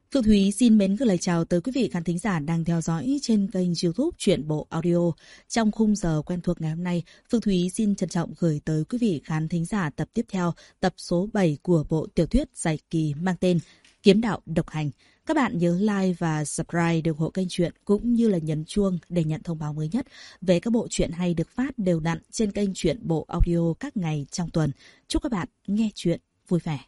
Phương Thúy xin mến gửi lời chào tới quý vị khán thính giả đang theo dõi trên kênh YouTube Truyện Bộ Audio. Trong khung giờ quen thuộc ngày hôm nay, Phương Thúy xin trân trọng gửi tới quý vị khán thính giả tập tiếp theo, tập số 7 của bộ tiểu thuyết dài kỳ mang tên Kiếm Đạo Độc Hành. Các bạn nhớ like và subscribe để ủng hộ kênh truyện cũng như là nhấn chuông để nhận thông báo mới nhất về các bộ truyện hay được phát đều đặn trên kênh Truyện Bộ Audio các ngày trong tuần. Chúc các bạn nghe truyện vui vẻ.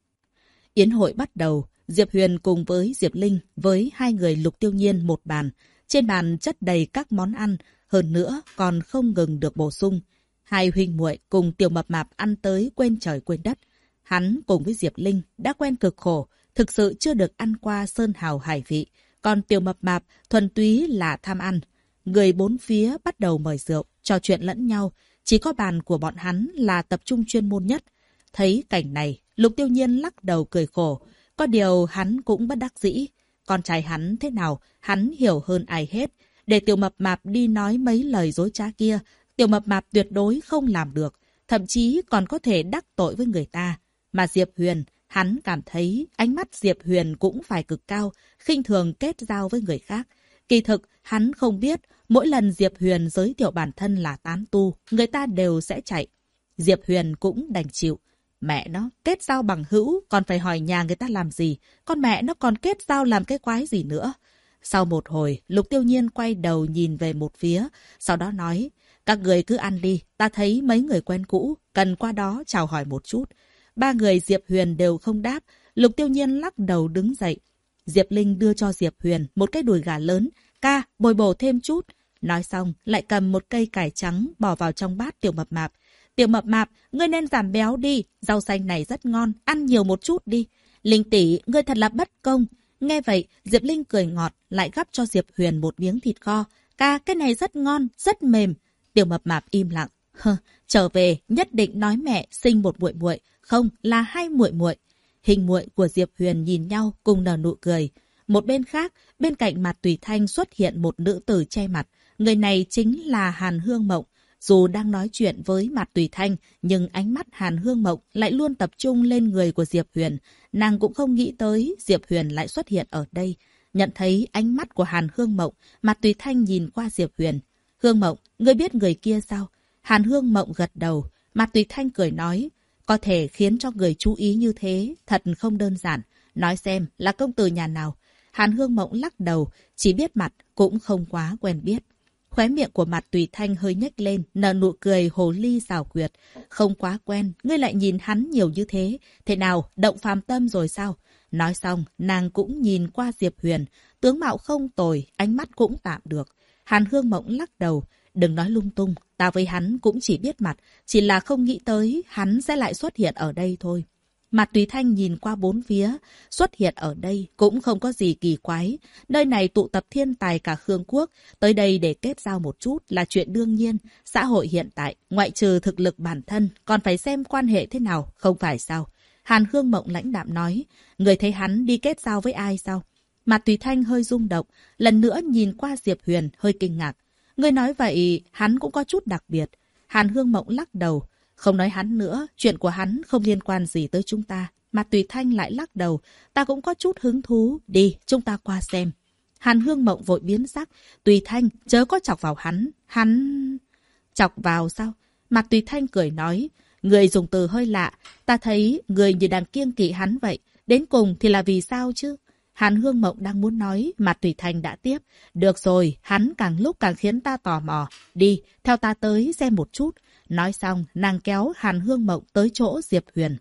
Yến hội bắt đầu. Diệp Huyền cùng với Diệp Linh với hai người Lục Tiêu Nhiên một bàn. Trên bàn chất đầy các món ăn, hơn nữa còn không ngừng được bổ sung. Hai huynh muội cùng Tiểu Mập Mạp ăn tới quên trời quên đất. Hắn cùng với Diệp Linh đã quen cực khổ, thực sự chưa được ăn qua sơn hào hải vị. Còn Tiểu Mập Mạp thuần túy là tham ăn. Người bốn phía bắt đầu mời rượu, trò chuyện lẫn nhau. Chỉ có bàn của bọn hắn là tập trung chuyên môn nhất. Thấy cảnh này, Lục Tiêu Nhiên lắc đầu cười khổ. Có điều hắn cũng bất đắc dĩ. Con trai hắn thế nào, hắn hiểu hơn ai hết. Để Tiểu Mập Mạp đi nói mấy lời dối trá kia, Tiểu Mập Mạp tuyệt đối không làm được. Thậm chí còn có thể đắc tội với người ta. Mà Diệp Huyền, hắn cảm thấy ánh mắt Diệp Huyền cũng phải cực cao, khinh thường kết giao với người khác. Kỳ thực, hắn không biết, mỗi lần Diệp Huyền giới thiệu bản thân là tán tu, người ta đều sẽ chạy. Diệp Huyền cũng đành chịu. Mẹ nó, kết giao bằng hữu, còn phải hỏi nhà người ta làm gì. Con mẹ nó còn kết giao làm cái quái gì nữa. Sau một hồi, Lục Tiêu Nhiên quay đầu nhìn về một phía, sau đó nói, các người cứ ăn đi, ta thấy mấy người quen cũ, cần qua đó chào hỏi một chút. Ba người Diệp Huyền đều không đáp, Lục Tiêu Nhiên lắc đầu đứng dậy. Diệp Linh đưa cho Diệp Huyền một cái đùi gà lớn, ca, bồi bổ thêm chút. Nói xong, lại cầm một cây cải trắng bỏ vào trong bát Tiểu Mập Mạp. Tiểu Mập Mạp, ngươi nên giảm béo đi, rau xanh này rất ngon, ăn nhiều một chút đi. Linh tỷ, ngươi thật là bất công. Nghe vậy, Diệp Linh cười ngọt, lại gắp cho Diệp Huyền một miếng thịt kho. Ca, cái này rất ngon, rất mềm. Tiểu Mập Mạp im lặng. Trở về, nhất định nói mẹ sinh một muội muội, không là hai muội muội. Hình muội của Diệp Huyền nhìn nhau cùng nở nụ cười. Một bên khác, bên cạnh Mạt Tùy Thanh xuất hiện một nữ tử che mặt. Người này chính là Hàn Hương Mộng. Dù đang nói chuyện với Mạt Tùy Thanh, nhưng ánh mắt Hàn Hương Mộng lại luôn tập trung lên người của Diệp Huyền. Nàng cũng không nghĩ tới Diệp Huyền lại xuất hiện ở đây. Nhận thấy ánh mắt của Hàn Hương Mộng, Mạt Tùy Thanh nhìn qua Diệp Huyền. Hương Mộng, ngươi biết người kia sao? Hàn Hương Mộng gật đầu. Mạt Tùy Thanh cười nói, có thể khiến cho người chú ý như thế, thật không đơn giản. Nói xem là công tử nhà nào? Hàn Hương Mộng lắc đầu, chỉ biết mặt cũng không quá quen biết. Khóe miệng của Mạt Tùy Thanh hơi nhếch lên, nở nụ cười hồ ly xảo quyệt. Không quá quen, ngươi lại nhìn hắn nhiều như thế. Thế nào, động phàm tâm rồi sao? Nói xong, nàng cũng nhìn qua Diệp Huyền. Tướng mạo không tồi, ánh mắt cũng tạm được. Hàn Hương Mộng lắc đầu. Đừng nói lung tung, ta với hắn cũng chỉ biết mặt. Chỉ là không nghĩ tới hắn sẽ lại xuất hiện ở đây thôi. Mạt Tùy Thanh nhìn qua bốn phía, xuất hiện ở đây cũng không có gì kỳ quái. Nơi này tụ tập thiên tài cả Khương Quốc, tới đây để kết giao một chút là chuyện đương nhiên. Xã hội hiện tại, ngoại trừ thực lực bản thân, còn phải xem quan hệ thế nào, không phải sao? Hàn Hương Mộng lãnh đạm nói, người thấy hắn đi kết giao với ai sao? Mạt Tùy Thanh hơi rung động, lần nữa nhìn qua Diệp Huyền hơi kinh ngạc. Người nói vậy, hắn cũng có chút đặc biệt. Hàn Hương Mộng lắc đầu. Không nói hắn nữa, chuyện của hắn không liên quan gì tới chúng ta. Mà Tùy Thanh lại lắc đầu, ta cũng có chút hứng thú. Đi, chúng ta qua xem. Hàn Hương Mộng vội biến sắc. Tùy Thanh, chớ có chọc vào hắn. Hắn... Chọc vào sao? Mà Tùy Thanh cười nói, người dùng từ hơi lạ. Ta thấy người như đang kiêng kỵ hắn vậy. Đến cùng thì là vì sao chứ? Hàn Hương Mộng đang muốn nói, mà Tùy Thanh đã tiếp. Được rồi, hắn càng lúc càng khiến ta tò mò. Đi, theo ta tới xem một chút. Nói xong, nàng kéo Hàn Hương Mộng tới chỗ Diệp Huyền.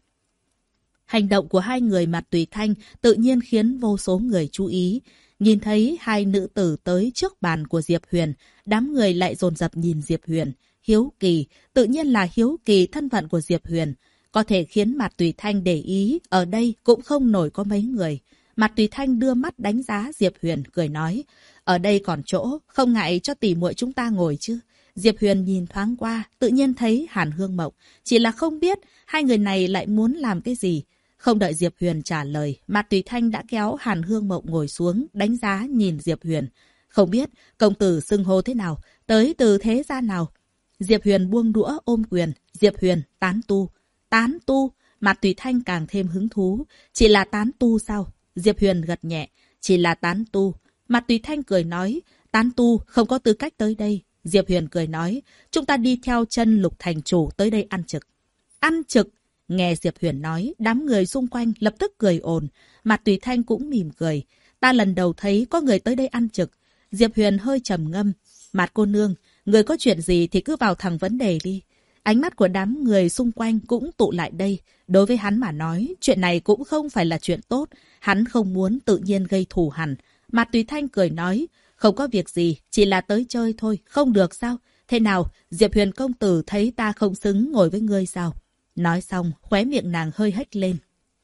Hành động của hai người Mạt Tùy Thanh tự nhiên khiến vô số người chú ý. Nhìn thấy hai nữ tử tới trước bàn của Diệp Huyền, đám người lại dồn dập nhìn Diệp Huyền. Hiếu kỳ, tự nhiên là hiếu kỳ thân phận của Diệp Huyền. Có thể khiến Mạt Tùy Thanh để ý, ở đây cũng không nổi có mấy người. Mạt Tùy Thanh đưa mắt đánh giá Diệp Huyền, cười nói, ở đây còn chỗ, không ngại cho tỉ muội chúng ta ngồi chứ. Diệp Huyền nhìn thoáng qua, tự nhiên thấy Hàn Hương Mộng. Chỉ là không biết hai người này lại muốn làm cái gì. Không đợi Diệp Huyền trả lời, Mạt Tùy Thanh đã kéo Hàn Hương Mộng ngồi xuống, đánh giá nhìn Diệp Huyền. Không biết công tử xưng hô thế nào, tới từ thế gia nào? Diệp Huyền buông đũa ôm quyền. Diệp Huyền, tán tu. Tán tu? Mạt Tùy Thanh càng thêm hứng thú. Chỉ là tán tu sao? Diệp Huyền gật nhẹ. chỉ là tán tu. Mạt Tùy Thanh cười nói, tán tu không có tư cách tới đây. Diệp Huyền cười nói, chúng ta đi theo chân Lục thành chủ tới đây ăn trực. Ăn trực? Nghe Diệp Huyền nói, đám người xung quanh lập tức cười ồn. Mạt Tùy Thanh cũng mỉm cười. Ta lần đầu thấy có người tới đây ăn trực. Diệp Huyền hơi trầm ngâm. Mạt cô nương, người có chuyện gì thì cứ vào thẳng vấn đề đi. Ánh mắt của đám người xung quanh cũng tụ lại đây. Đối với hắn mà nói, chuyện này cũng không phải là chuyện tốt. Hắn không muốn tự nhiên gây thù hằn. Mạt Tùy Thanh cười nói, không có việc gì, chỉ là tới chơi thôi, không được sao? Thế nào, Diệp Huyền công tử thấy ta không xứng ngồi với ngươi sao? Nói xong, khóe miệng nàng hơi hếch lên.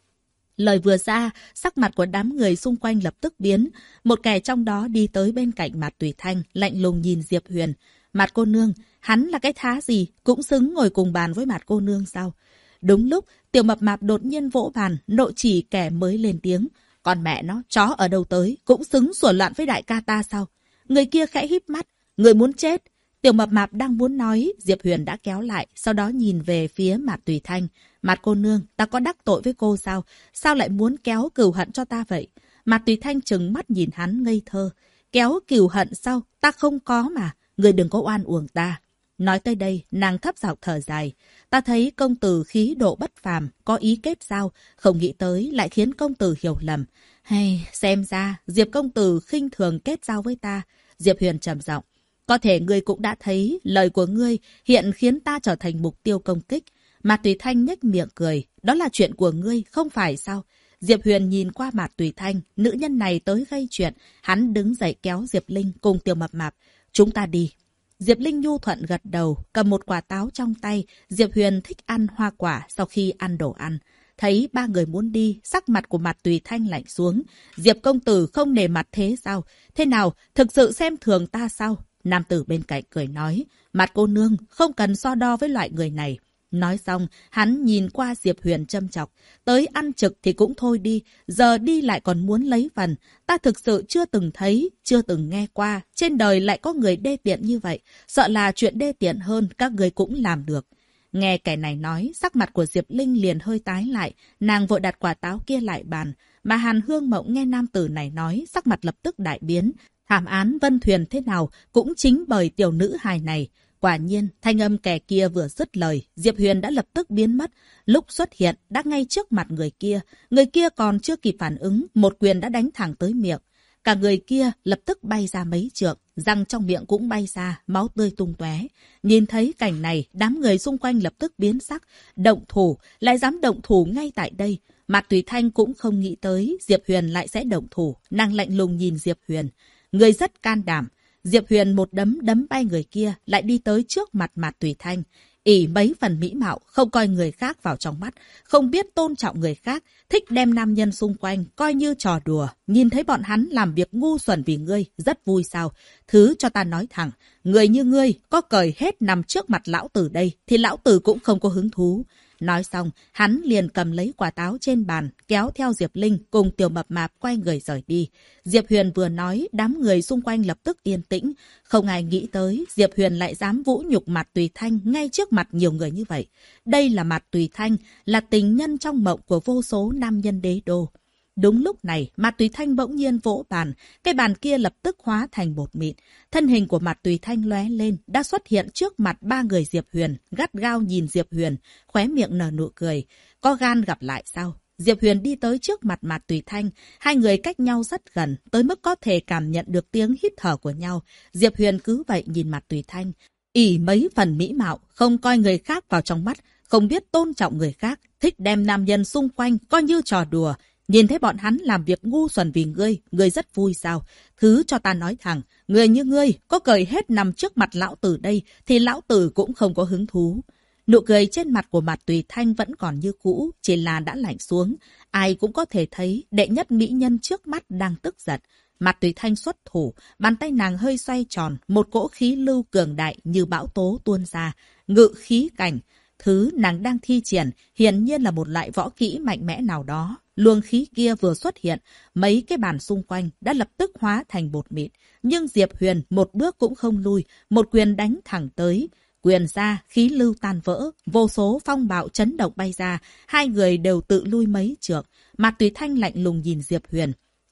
Lời vừa ra, sắc mặt của đám người xung quanh lập tức biến. Một kẻ trong đó đi tới bên cạnh Mạt Tùy Thanh, lạnh lùng nhìn Diệp Huyền. Mạt cô nương, hắn là cái thá gì, cũng xứng ngồi cùng bàn với Mạt cô nương sao? Đúng lúc, Tiểu Mập Mạp đột nhiên vỗ bàn, nộ chỉ kẻ mới lên tiếng. Còn mẹ nó, chó ở đâu tới, cũng xứng sủa loạn với đại ca ta sao? Người kia khẽ híp mắt, người muốn chết. Tiểu Mập Mạp đang muốn nói, Diệp Huyền đã kéo lại, sau đó nhìn về phía Mạt Tùy Thanh. Mạt cô nương, ta có đắc tội với cô sao? Sao lại muốn kéo cừu hận cho ta vậy? Mạt Tùy Thanh trừng mắt nhìn hắn ngây thơ. Kéo cừu hận sao? Ta không có mà. Người đừng có oan uổng ta. Nói tới đây, nàng thấp giọng thở dài. Ta thấy công tử khí độ bất phàm, có ý kết giao, không nghĩ tới lại khiến công tử hiểu lầm. Hay, xem ra, Diệp công tử khinh thường kết giao với ta. Diệp Huyền trầm giọng. Có thể ngươi cũng đã thấy, lời của ngươi hiện khiến ta trở thành mục tiêu công kích. Mạt Tùy Thanh nhếch miệng cười. Đó là chuyện của ngươi, không phải sao? Diệp Huyền nhìn qua Mạt Tùy Thanh, nữ nhân này tới gây chuyện. Hắn đứng dậy kéo Diệp Linh cùng Tiểu Mập Mạp. Chúng ta đi. Diệp Linh nhu thuận gật đầu, cầm một quả táo trong tay. Diệp Huyền thích ăn hoa quả sau khi ăn đồ ăn. Thấy ba người muốn đi, sắc mặt của Mạt Tùy Thanh lạnh xuống. Diệp công tử không nể mặt thế sao? Thế nào, thực sự xem thường ta sao? Nam tử bên cạnh cười nói, Mạt cô nương không cần so đo với loại người này. Nói xong, hắn nhìn qua Diệp Huyền châm chọc. Tới ăn trực thì cũng thôi đi, giờ đi lại còn muốn lấy phần. Ta thực sự chưa từng thấy, chưa từng nghe qua. Trên đời lại có người đê tiện như vậy. Sợ là chuyện đê tiện hơn các người cũng làm được. Nghe kẻ này nói, sắc mặt của Diệp Linh liền hơi tái lại. Nàng vội đặt quả táo kia lại bàn. Mà Hàn Hương Mộng nghe nam tử này nói, sắc mặt lập tức đại biến. Thảm án Vân Thuyền thế nào cũng chính bởi tiểu nữ hài này. Quả nhiên, thanh âm kẻ kia vừa dứt lời, Diệp Huyền đã lập tức biến mất. Lúc xuất hiện, đã ngay trước mặt người kia. Người kia còn chưa kịp phản ứng, một quyền đã đánh thẳng tới miệng. Cả người kia lập tức bay ra mấy trượng, răng trong miệng cũng bay ra, máu tươi tung tóe. Nhìn thấy cảnh này, đám người xung quanh lập tức biến sắc. Động thủ, lại dám động thủ ngay tại đây. Mạt Tùy Thanh cũng không nghĩ tới Diệp Huyền lại sẽ động thủ. Nàng lạnh lùng nhìn Diệp Huyền. Người rất can đảm. Diệp Huyền một đấm đấm bay người kia, lại đi tới trước mặt Mạt Tùy Thanh. ỷ mấy phần mỹ mạo, không coi người khác vào trong mắt, không biết tôn trọng người khác, thích đem nam nhân xung quanh coi như trò đùa. Nhìn thấy bọn hắn làm việc ngu xuẩn vì ngươi, rất vui sao? Thứ cho ta nói thẳng, người như ngươi có cởi hết nằm trước mặt lão tử đây, thì lão tử cũng không có hứng thú. Nói xong, hắn liền cầm lấy quả táo trên bàn, kéo theo Diệp Linh cùng Tiểu Mập Mạp quay người rời đi. Diệp Huyền vừa nói, đám người xung quanh lập tức yên tĩnh. Không ai nghĩ tới, Diệp Huyền lại dám vũ nhục Mạt Tùy Thanh ngay trước mặt nhiều người như vậy. Đây là Mạt Tùy Thanh, là tình nhân trong mộng của vô số nam nhân đế đô. Đúng lúc này, Mạt Tùy Thanh bỗng nhiên vỗ bàn, cái bàn kia lập tức hóa thành bột mịn. Thân hình của Mạt Tùy Thanh lóe lên, đã xuất hiện trước mặt ba người Diệp Huyền, gắt gao nhìn Diệp Huyền, khóe miệng nở nụ cười. Có gan gặp lại sao? Diệp Huyền đi tới trước mặt Mạt Tùy Thanh, hai người cách nhau rất gần, tới mức có thể cảm nhận được tiếng hít thở của nhau. Diệp Huyền cứ vậy nhìn Mạt Tùy Thanh, ỷ mấy phần mỹ mạo, không coi người khác vào trong mắt, không biết tôn trọng người khác, thích đem nam nhân xung quanh coi như trò đùa. Nhìn thấy bọn hắn làm việc ngu xuẩn vì ngươi rất vui sao? Thứ cho ta nói thẳng, người như ngươi có cởi hết nằm trước mặt lão tử đây, thì lão tử cũng không có hứng thú. Nụ cười trên mặt của Mạt Tùy Thanh vẫn còn như cũ, chỉ là đã lạnh xuống. Ai cũng có thể thấy đệ nhất mỹ nhân trước mắt đang tức giận. Mạt Tùy Thanh xuất thủ, bàn tay nàng hơi xoay tròn, một cỗ khí lưu cường đại như bão tố tuôn ra, ngự khí cảnh. Thứ nàng đang thi triển hiển nhiên là một loại võ kỹ mạnh mẽ nào đó. Luồng khí kia vừa xuất hiện, mấy cái bàn xung quanh đã lập tức hóa thành bột mịn. Nhưng Diệp Huyền một bước cũng không lui, một quyền đánh thẳng tới. Quyền ra, khí lưu tan vỡ, vô số phong bạo chấn động bay ra, hai người đều tự lui mấy trượng. Mạt Tùy Thanh lạnh lùng nhìn Diệp Huyền.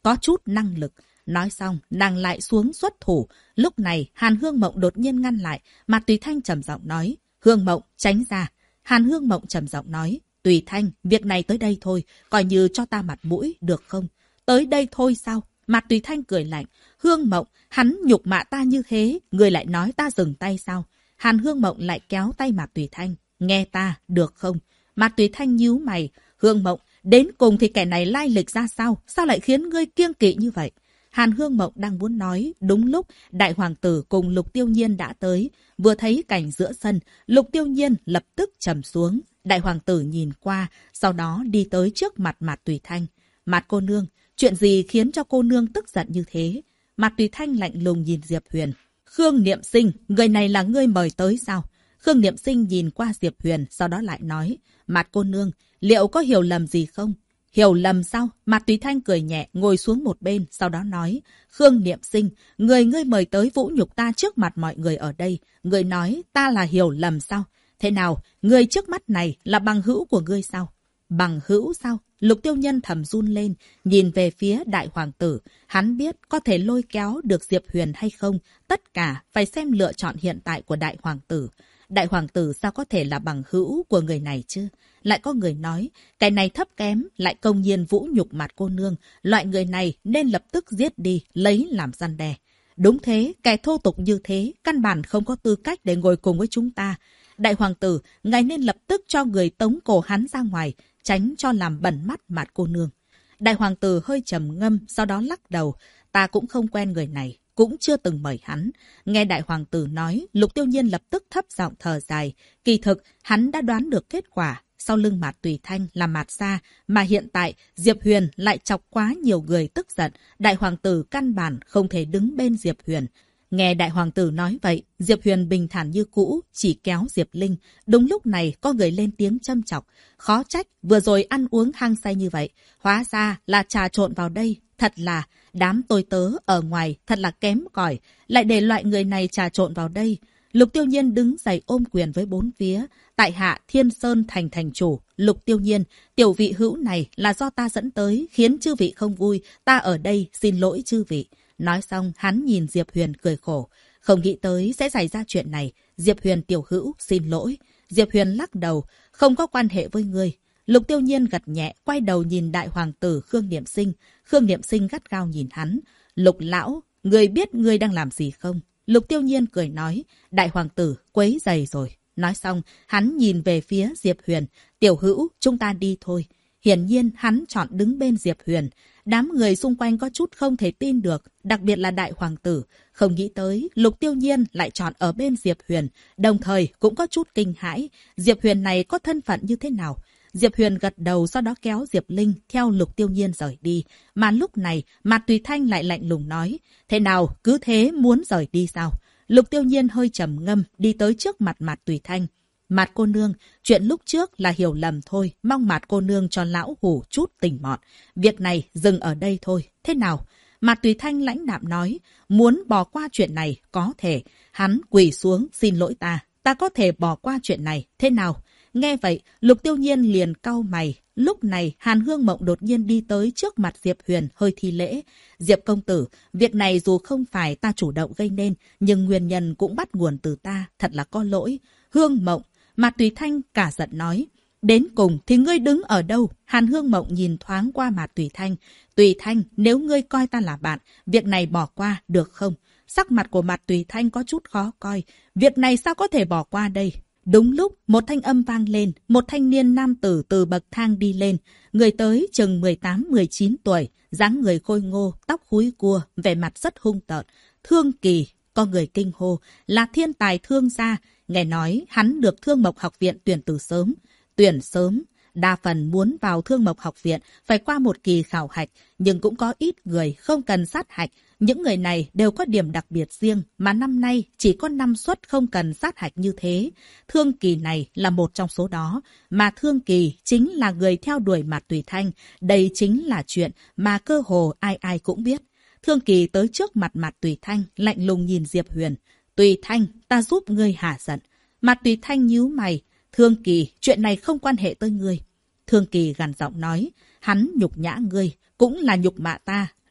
có chút năng lực. Nói xong, nàng lại xuống xuất thủ. Lúc này, Hàn Hương Mộng đột nhiên ngăn lại. Mạt Tùy Thanh trầm giọng nói, Hương Mộng, tránh ra. Hàn Hương Mộng trầm giọng nói, Tùy Thanh, việc này tới đây thôi, coi như cho ta mặt mũi, được không? Tới đây thôi sao? Mạt Tùy Thanh cười lạnh, Hương Mộng, hắn nhục mạ ta như thế, người lại nói ta dừng tay sao? Hàn Hương Mộng lại kéo tay Mạt Tùy Thanh, nghe ta, được không? Mạt Tùy Thanh nhíu mày, Hương Mộng, đến cùng thì kẻ này lai lịch ra sao? Sao lại khiến ngươi kiêng kỵ như vậy? Hàn Hương Mộng đang muốn nói, đúng lúc Đại Hoàng tử cùng Lục Tiêu Nhiên đã tới. Vừa thấy cảnh giữa sân, Lục Tiêu Nhiên lập tức trầm xuống. Đại Hoàng tử nhìn qua, sau đó đi tới trước mặt Mạt Tùy Thanh. Mạt cô nương, chuyện gì khiến cho cô nương tức giận như thế? Mạt Tùy Thanh lạnh lùng nhìn Diệp Huyền. Khương Niệm Sinh, người này là ngươi mời tới sao? Khương Niệm Sinh nhìn qua Diệp Huyền, sau đó lại nói, Mạt cô nương, liệu có hiểu lầm gì không? Hiểu lầm sao? Mạt Tùy Thanh cười nhẹ, ngồi xuống một bên, sau đó nói, Khương Niệm Sinh, ngươi mời tới vũ nhục ta trước mặt mọi người ở đây. Ngươi nói ta là hiểu lầm sao? Thế nào, người trước mắt này là bằng hữu của ngươi sao? Bằng hữu sao? Lục Tiêu Nhân thầm run lên, nhìn về phía Đại Hoàng tử. Hắn biết có thể lôi kéo được Diệp Huyền hay không, tất cả phải xem lựa chọn hiện tại của Đại Hoàng tử. Đại Hoàng tử sao có thể là bằng hữu của người này chứ? Lại có người nói, cái này thấp kém, lại công nhiên vũ nhục Mạt cô nương. Loại người này nên lập tức giết đi, lấy làm răn đe. Đúng thế, kẻ thô tục như thế, căn bản không có tư cách để ngồi cùng với chúng ta. Đại Hoàng tử, ngài nên lập tức cho người tống cổ hắn ra ngoài, tránh cho làm bẩn mắt Mạt cô nương. Đại Hoàng tử hơi trầm ngâm, sau đó lắc đầu. Ta cũng không quen người này, cũng chưa từng mời hắn. Nghe Đại Hoàng tử nói, Lục Tiêu Nhiên lập tức thấp giọng thở dài. Kỳ thực, hắn đã đoán được kết quả. Sau lưng Mạt Tùy Thanh là Mạt Gia, mà hiện tại Diệp Huyền lại chọc quá nhiều người tức giận. Đại Hoàng tử căn bản không thể đứng bên Diệp Huyền. Nghe Đại Hoàng tử nói vậy, Diệp Huyền bình thản như cũ, chỉ kéo Diệp Linh. Đúng lúc này có người lên tiếng châm chọc. Khó trách, vừa rồi ăn uống hăng say như vậy. Hóa ra là trà trộn vào đây. Thật là, đám tôi tớ ở ngoài thật là kém cỏi, lại để loại người này trà trộn vào đây. Lục Tiêu Nhiên đứng dậy ôm quyền với bốn phía. Tại hạ Thiên Sơn thành chủ, Lục Tiêu Nhiên, tiểu vị hữu này là do ta dẫn tới, khiến chư vị không vui. Ta ở đây xin lỗi chư vị. Nói xong, hắn nhìn Diệp Huyền cười khổ. Không nghĩ tới sẽ xảy ra chuyện này. Diệp Huyền tiểu hữu, xin lỗi. Diệp Huyền lắc đầu, không có quan hệ với ngươi. Lục Tiêu Nhiên gật nhẹ, quay đầu nhìn Đại Hoàng tử Khương Niệm Sinh. Khương Niệm Sinh gắt gao nhìn hắn. Lục lão, ngươi biết ngươi đang làm gì không? Lục Tiêu Nhiên cười nói, Đại Hoàng tử, quấy rầy rồi. Nói xong, hắn nhìn về phía Diệp Huyền. Tiểu hữu, chúng ta đi thôi. Hiển nhiên, hắn chọn đứng bên Diệp Huyền. Đám người xung quanh có chút không thể tin được, đặc biệt là Đại Hoàng tử. Không nghĩ tới, Lục Tiêu Nhiên lại chọn ở bên Diệp Huyền. Đồng thời, cũng có chút kinh hãi. Diệp Huyền này có thân phận như thế nào? Diệp Huyền gật đầu, sau đó kéo Diệp Linh theo Lục Tiêu Nhiên rời đi. Mà lúc này, Mạt Tùy Thanh lại lạnh lùng nói, thế nào, cứ thế muốn rời đi sao? Lục Tiêu Nhiên hơi trầm ngâm, đi tới trước mặt Mạt Tùy Thanh. Mạt cô nương, chuyện lúc trước là hiểu lầm thôi, mong Mạt cô nương cho lão hủ chút tình mọn. Việc này dừng ở đây thôi, thế nào? Mạt Tùy Thanh lãnh đạm nói, muốn bỏ qua chuyện này, có thể. Hắn quỳ xuống, xin lỗi ta có thể bỏ qua chuyện này, thế nào? Nghe vậy, Lục Tiêu Nhiên liền cau mày. Lúc này, Hàn Hương Mộng đột nhiên đi tới trước mặt Diệp Huyền, hơi thi lễ. Diệp công tử, việc này dù không phải ta chủ động gây nên, nhưng nguyên nhân cũng bắt nguồn từ ta, thật là có lỗi. Hương Mộng, Mạt Tùy Thanh cả giận nói. Đến cùng thì ngươi đứng ở đâu? Hàn Hương Mộng nhìn thoáng qua Mạt Tùy Thanh. Tùy Thanh, nếu ngươi coi ta là bạn, việc này bỏ qua, được không? Sắc mặt của Mạt Tùy Thanh có chút khó coi. Việc này sao có thể bỏ qua đây? Đúng lúc, một thanh âm vang lên, một thanh niên nam tử từ bậc thang đi lên. Người tới chừng 18-19 tuổi, dáng người khôi ngô, tóc húi cua, vẻ mặt rất hung tợn. Thương Kỳ, có người kinh hô, là thiên tài Thương gia. Nghe nói hắn được Thương Mộc học viện tuyển từ sớm. Tuyển sớm, đa phần muốn vào Thương Mộc học viện phải qua một kỳ khảo hạch, nhưng cũng có ít người không cần sát hạch. Những người này đều có điểm đặc biệt riêng, mà năm nay chỉ có 5 suất không cần sát hạch như thế. Thương Kỳ này là một trong số đó, mà Thương Kỳ chính là người theo đuổi Mạt Tùy Thanh. Đây chính là chuyện mà cơ hồ ai ai cũng biết. Thương Kỳ tới trước mặt Mạt Tùy Thanh, lạnh lùng nhìn Diệp Huyền. Tùy Thanh, ta giúp ngươi hả giận. Mạt Tùy Thanh nhíu mày. Thương Kỳ, chuyện này không quan hệ tới ngươi. Thương Kỳ gằn giọng nói, hắn nhục nhã ngươi, cũng là nhục mạ ta.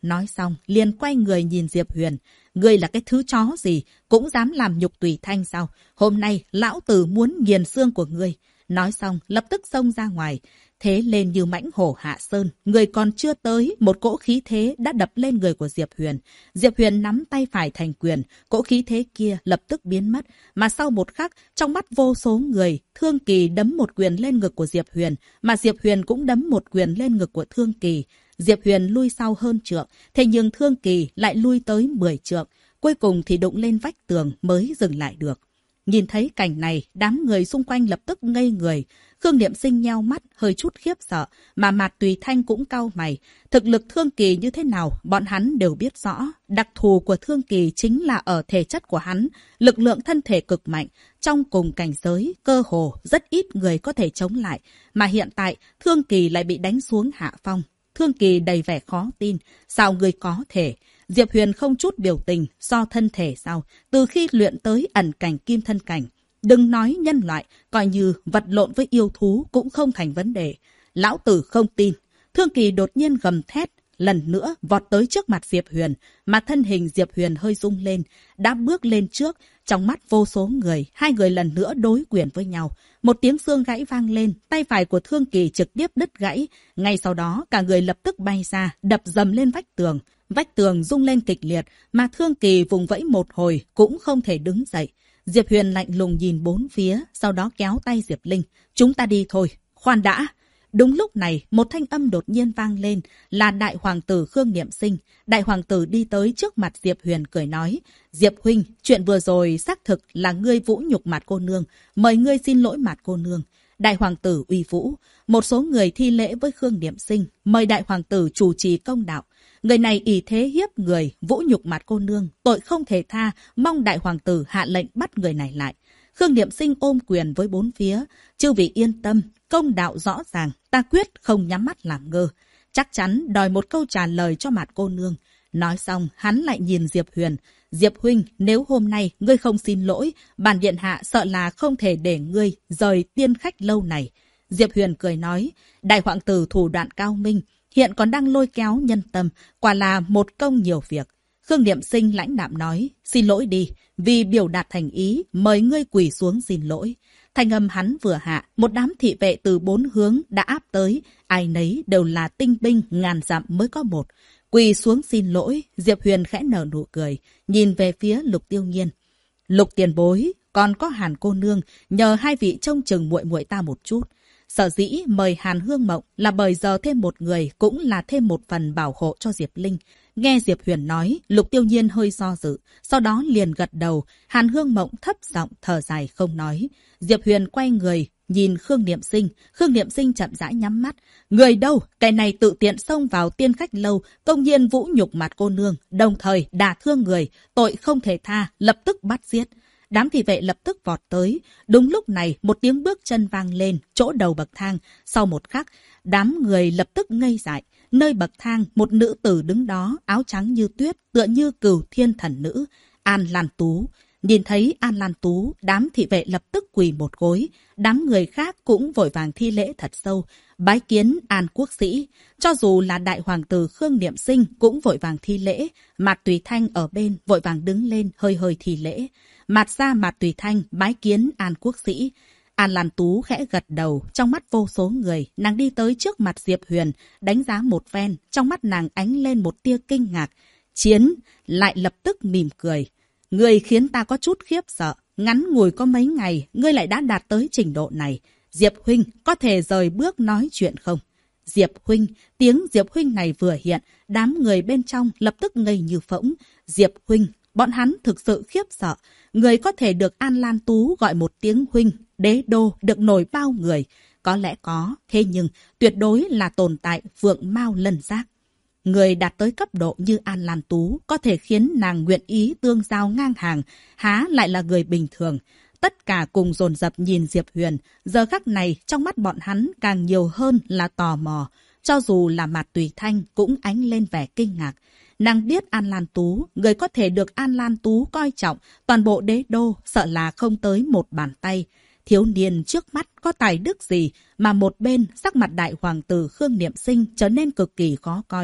nói xong, liền quay người nhìn Diệp Huyền. Ngươi là cái thứ chó gì, cũng dám làm nhục Tùy Thanh sao? Hôm nay, lão tử muốn nghiền xương của ngươi. Nói xong, lập tức xông ra ngoài. Thế lên như mãnh hổ hạ sơn, người còn chưa tới, một cỗ khí thế đã đập lên người của Diệp Huyền. Diệp Huyền nắm tay phải thành quyền, cỗ khí thế kia lập tức biến mất. Mà sau một khắc, trong mắt vô số người, Thương Kỳ đấm một quyền lên ngực của Diệp Huyền, mà Diệp Huyền cũng đấm một quyền lên ngực của Thương Kỳ. Diệp Huyền lui sau hơn trượng, thế nhưng Thương Kỳ lại lui tới 10 trượng. Cuối cùng thì đụng lên vách tường mới dừng lại được. Nhìn thấy cảnh này, đám người xung quanh lập tức ngây người. Khương Niệm Sinh nheo mắt, hơi chút khiếp sợ, mà Mạt Tùy Thanh cũng cau mày. Thực lực Thương Kỳ như thế nào, bọn hắn đều biết rõ. Đặc thù của Thương Kỳ chính là ở thể chất của hắn, lực lượng thân thể cực mạnh. Trong cùng cảnh giới, cơ hồ rất ít người có thể chống lại. Mà hiện tại, Thương Kỳ lại bị đánh xuống hạ phong. Thương Kỳ đầy vẻ khó tin. Sao người có thể? Diệp Huyền không chút biểu tình, do thân thể sao? Từ khi luyện tới ẩn cảnh kim thân cảnh. Đừng nói nhân loại, coi như vật lộn với yêu thú cũng không thành vấn đề. Lão tử không tin. Thương Kỳ đột nhiên gầm thét, lần nữa vọt tới trước mặt Diệp Huyền, mà thân hình Diệp Huyền hơi rung lên, đã bước lên trước, trong mắt vô số người, hai người lần nữa đối quyền với nhau. Một tiếng xương gãy vang lên, tay phải của Thương Kỳ trực tiếp đứt gãy, ngay sau đó cả người lập tức bay ra, đập dầm lên vách tường. Vách tường rung lên kịch liệt, mà Thương Kỳ vùng vẫy một hồi cũng không thể đứng dậy. Diệp Huyền lạnh lùng nhìn bốn phía, sau đó kéo tay Diệp Linh. Chúng ta đi thôi, khoan đã. Đúng lúc này, một thanh âm đột nhiên vang lên, là Đại Hoàng tử Khương Niệm Sinh. Đại Hoàng tử đi tới trước mặt Diệp Huyền cười nói, Diệp huynh, chuyện vừa rồi xác thực là ngươi vũ nhục Mạt cô nương, mời ngươi xin lỗi Mạt cô nương. Đại Hoàng tử uy vũ, một số người thi lễ với Khương Niệm Sinh, mời Đại Hoàng tử chủ trì công đạo. Người này ỷ thế hiếp người, vũ nhục Mạt cô nương, tội không thể tha, mong Đại Hoàng tử hạ lệnh bắt người này lại. Khương Niệm Sinh ôm quyền với bốn phía, chư vị yên tâm, công đạo rõ ràng, ta quyết không nhắm mắt làm ngơ. Chắc chắn đòi một câu trả lời cho Mạt cô nương. Nói xong, hắn lại nhìn Diệp Huyền. Diệp huynh, nếu hôm nay ngươi không xin lỗi, bản điện hạ sợ là không thể để ngươi rời tiên khách lâu này. Diệp Huyền cười nói, Đại Hoàng tử thủ đoạn cao minh, hiện còn đang lôi kéo nhân tâm, quả là một công nhiều việc. Khương Niệm Sinh lãnh đạm nói, xin lỗi đi, vì biểu đạt thành ý, mời ngươi quỳ xuống xin lỗi. Thanh âm hắn vừa hạ, một đám thị vệ từ bốn hướng đã áp tới, ai nấy đều là tinh binh ngàn dặm mới có một. Quỳ xuống xin lỗi, Diệp Huyền khẽ nở nụ cười, nhìn về phía Lục Tiêu Nhiên. Lục tiền bối, còn có Hàn cô nương, nhờ hai vị trông chừng muội muội ta một chút. Sở dĩ mời Hàn Hương Mộng là bởi giờ thêm một người cũng là thêm một phần bảo hộ cho Diệp Linh. Nghe Diệp Huyền nói, Lục Tiêu Nhiên hơi do dự, sau đó liền gật đầu. Hàn Hương Mộng thấp giọng thở dài không nói. Diệp Huyền quay người, nhìn Khương Niệm Sinh. Khương Niệm Sinh chậm rãi nhắm mắt. Người đâu? Cái này tự tiện xông vào tiên khách lâu, công nhiên vũ nhục Mạt cô nương, đồng thời đả thương người, tội không thể tha, lập tức bắt giết. Đám thị vệ lập tức vọt tới. Đúng lúc này, một tiếng bước chân vang lên, chỗ đầu bậc thang. Sau một khắc, đám người lập tức ngây dại. Nơi bậc thang, một nữ tử đứng đó, áo trắng như tuyết, tựa như Cửu Thiên thần nữ, An Lan Tú. Nhìn thấy An Lan Tú, đám thị vệ lập tức quỳ một gối. Đám người khác cũng vội vàng thi lễ thật sâu, bái kiến An quốc sĩ. Cho dù là Đại Hoàng tử Khương Niệm Sinh cũng vội vàng thi lễ. Mạt Tùy Thanh ở bên vội vàng đứng lên hơi hơi thi lễ. Mạt ra Mạt Tùy Thanh bái kiến An quốc sĩ. An Lan Tú khẽ gật đầu, trong mắt vô số người, nàng đi tới trước mặt Diệp Huyền, đánh giá một phen, trong mắt nàng ánh lên một tia kinh ngạc. Chiến lại lập tức mỉm cười. Ngươi khiến ta có chút khiếp sợ, ngắn ngủi có mấy ngày, ngươi lại đã đạt tới trình độ này. Diệp huynh, có thể rời bước nói chuyện không? Diệp huynh, tiếng Diệp huynh này vừa hiện, đám người bên trong lập tức ngây như phỗng. Diệp huynh, bọn hắn thực sự khiếp sợ. Người có thể được An Lan Tú gọi một tiếng huynh, đế đô được nổi bao người. Có lẽ có, thế nhưng tuyệt đối là tồn tại vượng mao lân giác. Người đạt tới cấp độ như An Lan Tú có thể khiến nàng nguyện ý tương giao ngang hàng, há lại là người bình thường. Tất cả cùng dồn dập nhìn Diệp Huyền, giờ khắc này trong mắt bọn hắn càng nhiều hơn là tò mò. Cho dù là Mạt Tùy Thanh cũng ánh lên vẻ kinh ngạc. Nàng biết An Lan Tú, người có thể được An Lan Tú coi trọng, toàn bộ đế đô sợ là không tới một bàn tay. Thiếu niên trước mắt có tài đức gì mà một bên sắc mặt Đại Hoàng tử Khương Niệm Sinh trở nên cực kỳ khó coi.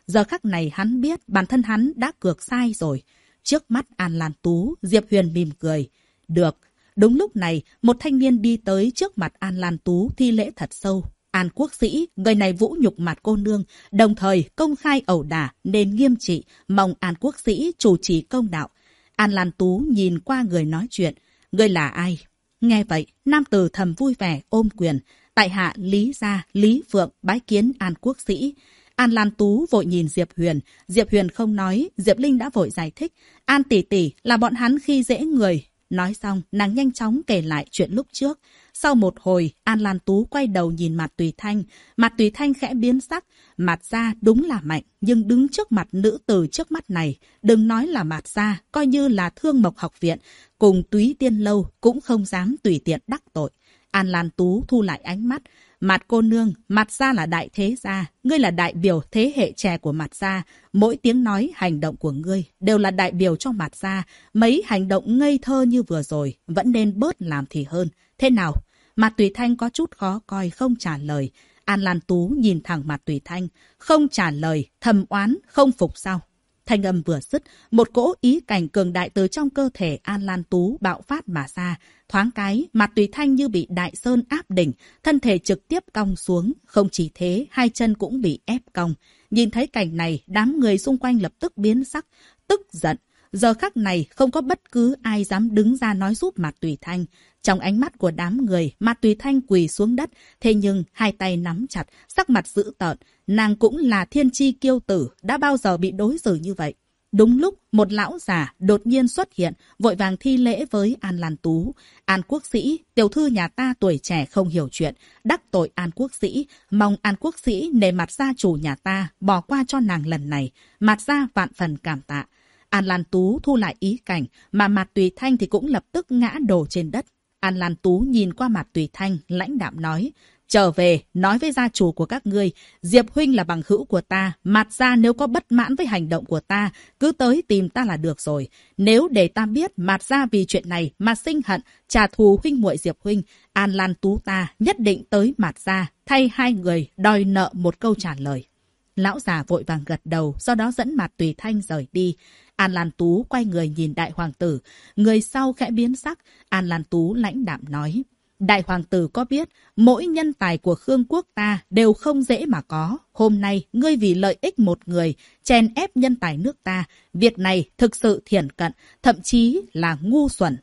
Giờ khắc này hắn biết bản thân hắn đã cược sai rồi. Trước mắt An Lan Tú, Diệp Huyền mỉm cười. Được. Đúng lúc này, một thanh niên đi tới trước mặt An Lan Tú thi lễ thật sâu. An quốc sĩ, người này vũ nhục mặt cô nương, đồng thời công khai ẩu đả nên nghiêm trị, mong An quốc sĩ chủ trì công đạo. An Lan Tú nhìn qua người nói chuyện. Người là ai? Nghe vậy, nam tử thầm vui vẻ ôm quyền. Tại hạ Lý Gia, Lý Phượng bái kiến An quốc sĩ. An Lan Tú vội nhìn Diệp Huyền. Diệp Huyền không nói, Diệp Linh đã vội giải thích. An tỷ tỷ là bọn hắn khi dễ người. Nói xong, nàng nhanh chóng kể lại chuyện lúc trước. Sau một hồi, An Lan Tú quay đầu nhìn Mạt Tùy Thanh. Mạt Tùy Thanh khẽ biến sắc. Mạt gia đúng là mạnh, nhưng đứng trước mặt nữ tử trước mắt này, đừng nói là Mạt gia, coi như là Thương Mộc học viện, cùng Túy Tiên lâu cũng không dám tùy tiện đắc tội. An Lan Tú thu lại ánh mắt. Mạt cô nương, Mạt gia là đại thế gia, ngươi là đại biểu thế hệ trẻ của Mạt gia, mỗi tiếng nói, hành động của ngươi đều là đại biểu cho Mạt gia, mấy hành động ngây thơ như vừa rồi vẫn nên bớt làm thì hơn. Thế nào? Mạt Tùy Thanh có chút khó coi không trả lời. An Lan Tú nhìn thẳng Mạt Tùy Thanh, không trả lời, thầm oán, không phục sao? Thanh âm vừa dứt, một cỗ ý cảnh cường đại từ trong cơ thể An Lan Tú bạo phát mà ra. Thoáng cái, Mạt Tùy Thanh như bị đại sơn áp đỉnh, thân thể trực tiếp cong xuống. Không chỉ thế, hai chân cũng bị ép cong. Nhìn thấy cảnh này, đám người xung quanh lập tức biến sắc, tức giận. Giờ khắc này, không có bất cứ ai dám đứng ra nói giúp Mạt Tùy Thanh. Trong ánh mắt của đám người, Mạt Tùy Thanh quỳ xuống đất, thế nhưng hai tay nắm chặt, sắc mặt dữ tợn. Nàng cũng là thiên chi kiêu tử, đã bao giờ bị đối xử như vậy. Đúng lúc, một lão già đột nhiên xuất hiện, vội vàng thi lễ với An Lan Tú. An quốc sĩ, tiểu thư nhà ta tuổi trẻ không hiểu chuyện, đắc tội An quốc sĩ, mong An quốc sĩ nể mặt gia chủ nhà ta, bỏ qua cho nàng lần này. Mạt gia vạn phần cảm tạ. An Lan Tú thu lại ý cảnh, mà Mạt Tùy Thanh thì cũng lập tức ngã đổ trên đất. An Lan Tú nhìn qua Mạt Tùy Thanh, lãnh đạm nói. Trở về, nói với gia chủ của các ngươi, Diệp huynh là bằng hữu của ta, Mạt gia nếu có bất mãn với hành động của ta, cứ tới tìm ta là được rồi. Nếu để ta biết Mạt gia vì chuyện này mà sinh hận, trả thù huynh muội Diệp huynh, An Lan Tú ta nhất định tới Mạt gia, thay hai người đòi nợ một câu trả lời. Lão già vội vàng gật đầu, sau đó dẫn Mạt Tùy Thanh rời đi. An Lan Tú quay người nhìn đại hoàng tử, người sau khẽ biến sắc. An Lan Tú lãnh đạm nói. Đại hoàng tử có biết, mỗi nhân tài của Khương quốc ta đều không dễ mà có. Hôm nay, ngươi vì lợi ích một người, chèn ép nhân tài nước ta. Việc này thực sự thiển cận, thậm chí là ngu xuẩn.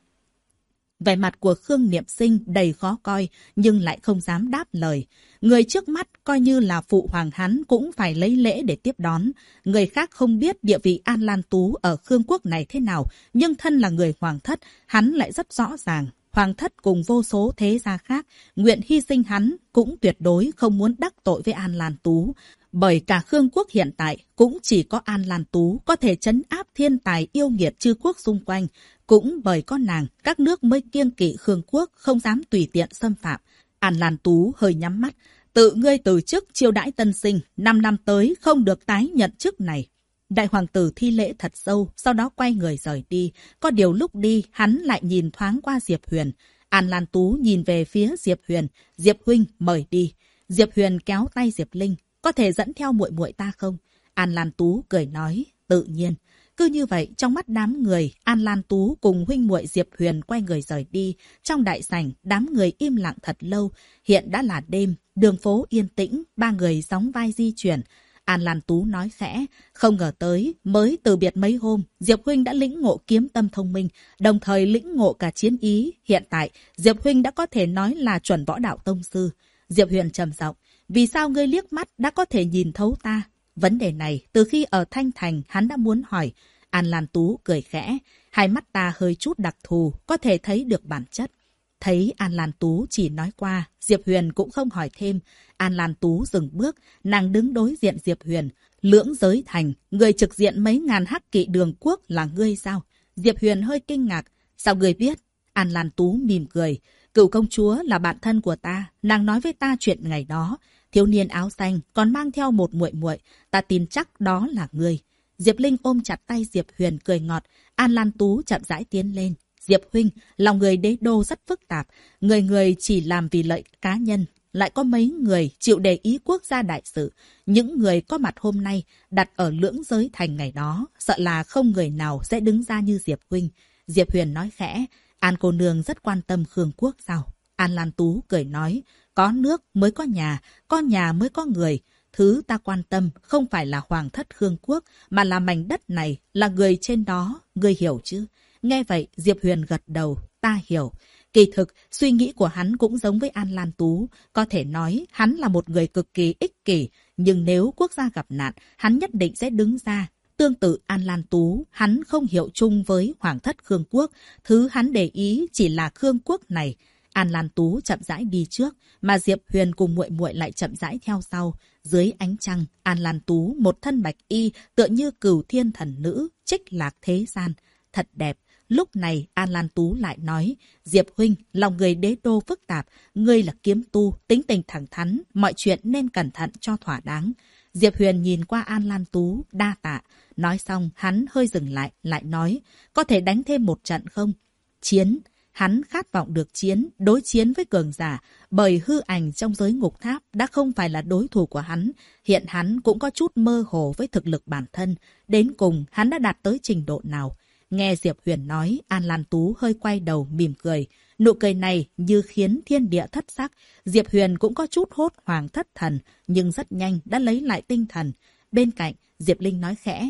Vẻ mặt của Khương Niệm Sinh đầy khó coi, nhưng lại không dám đáp lời. Người trước mắt coi như là phụ hoàng hắn cũng phải lấy lễ để tiếp đón. Người khác không biết địa vị An Lan Tú ở Khương quốc này thế nào, nhưng thân là người hoàng thất, hắn lại rất rõ ràng. Hoàng thất cùng vô số thế gia khác, nguyện hy sinh hắn cũng tuyệt đối không muốn đắc tội với An Lan Tú. Bởi cả Khương quốc hiện tại cũng chỉ có An Lan Tú có thể trấn áp thiên tài yêu nghiệt chư quốc xung quanh. Cũng bởi có nàng, các nước mới kiêng kỵ Khương quốc, không dám tùy tiện xâm phạm. An Lan Tú hơi nhắm mắt. Tự ngươi từ chức chiêu đãi tân sinh, 5 năm tới không được tái nhận chức này. Đại hoàng tử thi lễ thật sâu, sau đó quay người rời đi. Có điều lúc đi, hắn lại nhìn thoáng qua Diệp Huyền. An Lan Tú nhìn về phía Diệp Huyền. Diệp huynh, mời đi. Diệp Huyền kéo tay Diệp Linh. Có thể dẫn theo muội muội ta không? An Lan Tú cười nói, tự nhiên. Cứ như vậy, trong mắt đám người, An Lan Tú cùng huynh muội Diệp Huyền quay người rời đi. Trong đại sảnh, đám người im lặng thật lâu. Hiện đã là đêm, đường phố yên tĩnh, ba người sóng vai di chuyển. An Lan Tú nói khẽ, không ngờ tới, mới từ biệt mấy hôm, Diệp huynh đã lĩnh ngộ kiếm tâm thông minh, đồng thời lĩnh ngộ cả chiến ý. Hiện tại, Diệp huynh đã có thể nói là chuẩn võ đạo tông sư. Diệp Huyền trầm giọng, vì sao ngươi liếc mắt đã có thể nhìn thấu ta? Vấn đề này, từ khi ở Thanh Thành, hắn đã muốn hỏi. An Lan Tú cười khẽ, hai mắt ta hơi chút đặc thù, có thể thấy được bản chất. Thấy An Lan Tú chỉ nói qua, Diệp Huyền cũng không hỏi thêm. An Lan Tú dừng bước, nàng đứng đối diện Diệp Huyền. Lưỡng giới thành, người trực diện mấy ngàn hắc kỵ đường quốc là ngươi sao? Diệp Huyền hơi kinh ngạc. Sao ngươi biết? An Lan Tú mỉm cười. Cửu công chúa là bạn thân của ta, nàng nói với ta chuyện ngày đó. Thiếu niên áo xanh còn mang theo một muội muội, ta tin chắc đó là ngươi. Diệp Linh ôm chặt tay Diệp Huyền cười ngọt. An Lan Tú chậm rãi tiến lên. Diệp huynh, lòng người đế đô rất phức tạp. Người người chỉ làm vì lợi cá nhân. lại có mấy người chịu để ý quốc gia đại sự. Những người có mặt hôm nay đặt ở Lưỡng Giới Thành ngày đó, sợ là không người nào sẽ đứng ra như Diệp huynh. Diệp Huyền nói khẽ, An cô nương rất quan tâm Khương quốc sao? An Lan Tú cười nói, có nước mới có nhà mới có người. Thứ ta quan tâm không phải là hoàng thất Khương quốc, mà là mảnh đất này, là người trên đó, ngươi hiểu chứ? Nghe vậy, Diệp Huyền gật đầu, ta hiểu. Kỳ thực, suy nghĩ của hắn cũng giống với An Lan Tú. Có thể nói, hắn là một người cực kỳ ích kỷ, nhưng nếu quốc gia gặp nạn, hắn nhất định sẽ đứng ra. Tương tự An Lan Tú, hắn không hiểu chung với Hoàng thất Khương quốc. Thứ hắn để ý chỉ là Khương quốc này. An Lan Tú chậm rãi đi trước, mà Diệp Huyền cùng muội muội lại chậm rãi theo sau. Dưới ánh trăng, An Lan Tú một thân bạch y, tựa như cửu thiên thần nữ, trích lạc thế gian. Thật đẹp. Lúc này An Lan Tú lại nói, Diệp huynh, lòng người đế đô phức tạp, ngươi là kiếm tu, tính tình thẳng thắn, mọi chuyện nên cẩn thận cho thỏa đáng. Diệp Huyền nhìn qua An Lan Tú, đa tạ. Nói xong, hắn hơi dừng lại nói, có thể đánh thêm một trận không? Chiến. Hắn khát vọng được chiến, đối chiến với cường giả, bởi hư ảnh trong giới ngục tháp đã không phải là đối thủ của hắn. Hiện hắn cũng có chút mơ hồ với thực lực bản thân. Đến cùng, hắn đã đạt tới trình độ nào? Nghe Diệp Huyền nói, An Lan Tú hơi quay đầu mỉm cười. Nụ cười này như khiến thiên địa thất sắc. Diệp Huyền cũng có chút hốt hoảng thất thần, nhưng rất nhanh đã lấy lại tinh thần. Bên cạnh, Diệp Linh nói khẽ,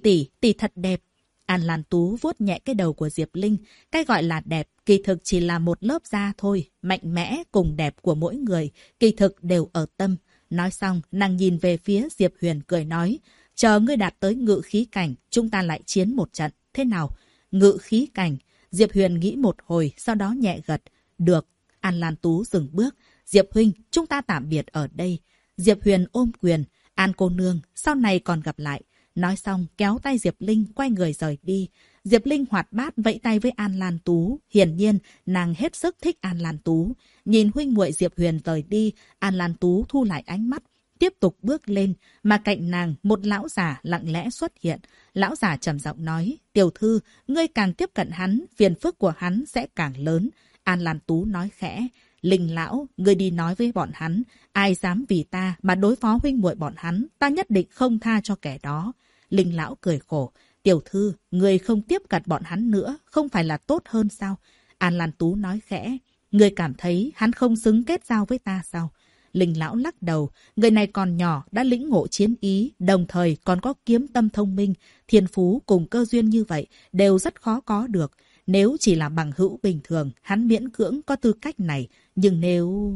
tỷ thật đẹp. An Lan Tú vuốt nhẹ cái đầu của Diệp Linh. Cái gọi là đẹp, kỳ thực chỉ là một lớp da thôi. Mạnh mẽ cùng đẹp của mỗi người, kỳ thực đều ở tâm. Nói xong, nàng nhìn về phía Diệp Huyền cười nói, chờ ngươi đạt tới ngự khí cảnh, chúng ta lại chiến một trận. Thế nào? Ngự khí cảnh. Diệp Huyền nghĩ một hồi, sau đó nhẹ gật. Được. An Lan Tú dừng bước. Diệp huynh, chúng ta tạm biệt ở đây. Diệp Huyền ôm quyền. An cô nương, sau này còn gặp lại. Nói xong, kéo tay Diệp Linh, quay người rời đi. Diệp Linh hoạt bát vẫy tay với An Lan Tú. Hiển nhiên, nàng hết sức thích An Lan Tú. Nhìn huynh muội Diệp Huyền rời đi, An Lan Tú thu lại ánh mắt, tiếp tục bước lên, mà cạnh nàng một lão giả lặng lẽ xuất hiện. Lão giả trầm giọng nói, tiểu thư, ngươi càng tiếp cận hắn, phiền phức của hắn sẽ càng lớn. An Lan Tú nói khẽ, Linh lão, ngươi đi nói với bọn hắn, ai dám vì ta mà đối phó huynh muội bọn hắn, ta nhất định không tha cho kẻ đó. Linh lão cười khổ, tiểu thư, ngươi không tiếp cận bọn hắn nữa, không phải là tốt hơn sao? An Lan Tú nói khẽ, ngươi cảm thấy hắn không xứng kết giao với ta sao? Linh lão lắc đầu, người này còn nhỏ đã lĩnh ngộ chiến ý, đồng thời còn có kiếm tâm thông minh, thiên phú cùng cơ duyên như vậy đều rất khó có được. Nếu chỉ là bằng hữu bình thường, hắn miễn cưỡng có tư cách này, nhưng nếu...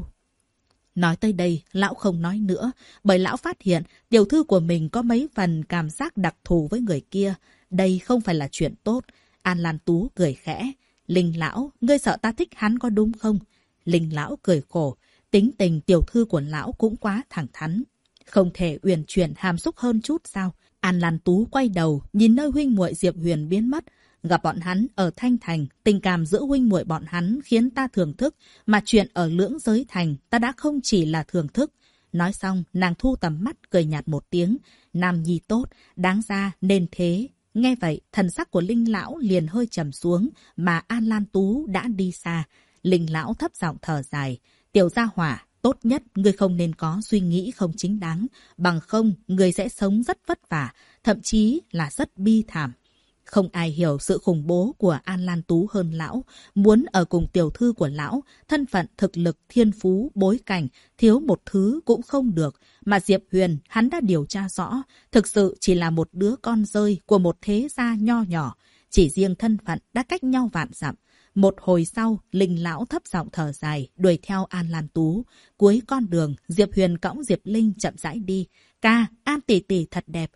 Nói tới đây, lão không nói nữa, bởi lão phát hiện tiểu thư của mình có mấy phần cảm giác đặc thù với người kia. Đây không phải là chuyện tốt. An Lan Tú cười khẽ, Linh lão, ngươi sợ ta thích hắn có đúng không? Linh lão cười khổ. Tính tình tiểu thư của lão cũng quá thẳng thắn. Không thể uyển chuyển hàm xúc hơn chút sao? An Lan Tú quay đầu, nhìn nơi huynh muội Diệp Huyền biến mất. Gặp bọn hắn ở Thanh Thành, tình cảm giữa huynh muội bọn hắn khiến ta thưởng thức, mà chuyện ở Lưỡng Giới Thành ta đã không chỉ là thưởng thức. Nói xong, nàng thu tầm mắt, cười nhạt một tiếng. Nam nhi tốt, đáng ra nên thế. Nghe vậy, thần sắc của Linh lão liền hơi trầm xuống, mà An Lan Tú đã đi xa. Linh lão thấp giọng thở dài. Tiểu gia hỏa, tốt nhất ngươi không nên có suy nghĩ không chính đáng, bằng không ngươi sẽ sống rất vất vả, thậm chí là rất bi thảm. Không ai hiểu sự khủng bố của An Lan Tú hơn lão, muốn ở cùng tiểu thư của lão, thân phận, thực lực, thiên phú, bối cảnh, thiếu một thứ cũng không được. Mà Diệp Huyền, hắn đã điều tra rõ, thực sự chỉ là một đứa con rơi của một thế gia nho nhỏ, chỉ riêng thân phận đã cách nhau vạn dặm. Một hồi sau, Linh lão thấp giọng thở dài, đuổi theo An Lan Tú. Cuối con đường, Diệp Huyền cõng Diệp Linh chậm rãi đi. Ca, An tỷ tỷ thật đẹp.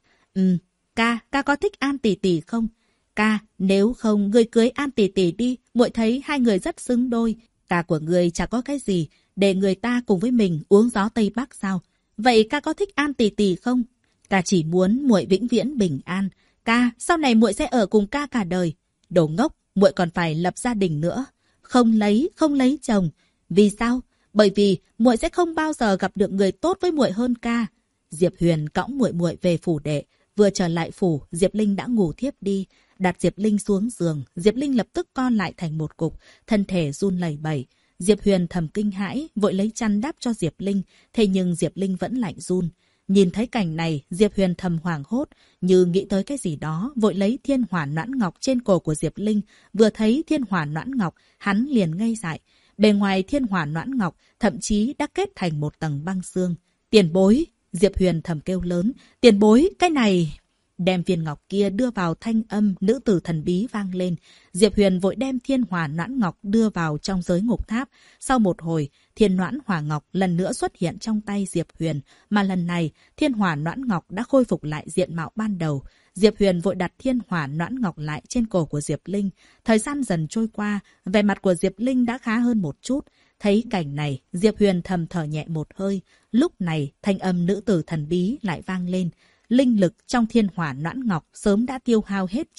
Ca có thích An tỷ tỷ không? Ca, nếu không, ngươi cưới An tỷ tỷ đi, muội thấy hai người rất xứng đôi. Ca của ngươi chả có cái gì, để người ta cùng với mình uống gió Tây Bắc sao? Vậy ca có thích An tỷ tỷ không? Ca chỉ muốn muội vĩnh viễn bình an. Ca, sau này muội sẽ ở cùng ca cả đời. Đồ ngốc, muội còn phải lập gia đình nữa. Không lấy chồng. Vì sao? Bởi vì muội sẽ không bao giờ gặp được người tốt với muội hơn ca. Diệp Huyền cõng muội muội về phủ đệ. Vừa trở lại phủ, Diệp Linh đã ngủ thiếp đi. Đặt Diệp Linh xuống giường, Diệp Linh lập tức co lại thành một cục, thân thể run lẩy bẩy. Diệp Huyền thầm kinh hãi, vội lấy chăn đắp cho Diệp Linh, thế nhưng Diệp Linh vẫn lạnh run. Nhìn thấy cảnh này, Diệp Huyền thầm hoảng hốt, như nghĩ tới cái gì đó, vội lấy thiên hỏa noãn ngọc trên cổ của Diệp Linh. Vừa thấy thiên hỏa noãn ngọc, hắn liền ngây dại. Bề ngoài thiên hỏa noãn ngọc, thậm chí đã kết thành một tầng băng xương. Tiền bối! Diệp Huyền thầm kêu lớn. Tiền bối, cái này... Đem viên ngọc kia đưa vào, thanh âm nữ tử thần bí vang lên. Diệp Huyền vội đem thiên hỏa noãn ngọc đưa vào trong giới ngục tháp. Sau một hồi, thiên noãn hỏa ngọc lần nữa xuất hiện trong tay Diệp Huyền. Mà lần này, thiên hỏa noãn ngọc đã khôi phục lại diện mạo ban đầu. Diệp Huyền vội đặt thiên hỏa noãn ngọc lại trên cổ của Diệp Linh. Thời gian dần trôi qua, vẻ mặt của Diệp Linh đã khá hơn một chút. Thấy cảnh này, Diệp Huyền thầm thở nhẹ một hơi. Lúc này, thanh âm nữ tử thần bí lại vang lên. Linh lực trong thiên hỏa noãn ngọc sớm đã tiêu hao hết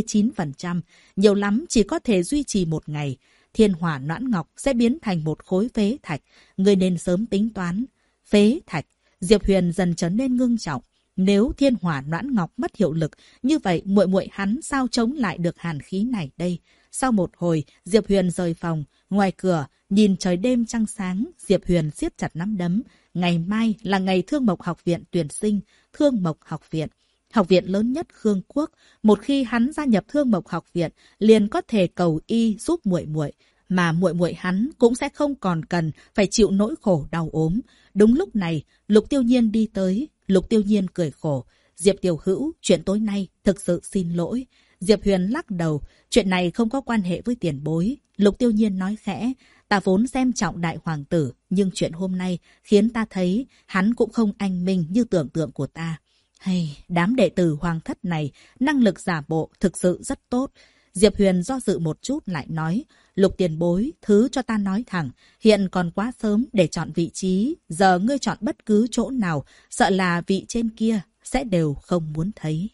99%, nhiều lắm chỉ có thể duy trì một ngày. Thiên hỏa noãn ngọc sẽ biến thành một khối phế thạch, người nên sớm tính toán. Phế thạch, Diệp Huyền dần trở nên ngưng trọng. Nếu thiên hỏa noãn ngọc mất hiệu lực, như vậy muội muội hắn sao chống lại được hàn khí này đây? Sau một hồi, Diệp Huyền rời phòng, ngoài cửa, nhìn trời đêm trăng sáng, Diệp Huyền siết chặt nắm đấm. Ngày mai là ngày Thương Mộc học viện tuyển sinh, Thương Mộc học viện. Học viện lớn nhất Khương Quốc, một khi hắn gia nhập Thương Mộc học viện, liền có thể cầu y giúp muội muội, mà muội muội hắn cũng sẽ không còn cần phải chịu nỗi khổ đau ốm. Đúng lúc này, Lục Tiêu Nhiên đi tới, Lục Tiêu Nhiên cười khổ. Diệp tiểu hữu, chuyện tối nay thực sự xin lỗi. Diệp Huyền lắc đầu, chuyện này không có quan hệ với tiền bối. Lục Tiêu Nhiên nói khẽ, ta vốn xem trọng đại hoàng tử, nhưng chuyện hôm nay khiến ta thấy hắn cũng không anh minh như tưởng tượng của ta. Hay, đám đệ tử hoàng thất này, năng lực giả bộ thực sự rất tốt. Diệp Huyền do dự một chút lại nói, Lục tiền bối, thứ cho ta nói thẳng, hiện còn quá sớm để chọn vị trí, giờ ngươi chọn bất cứ chỗ nào, sợ là vị trên kia sẽ đều không muốn thấy.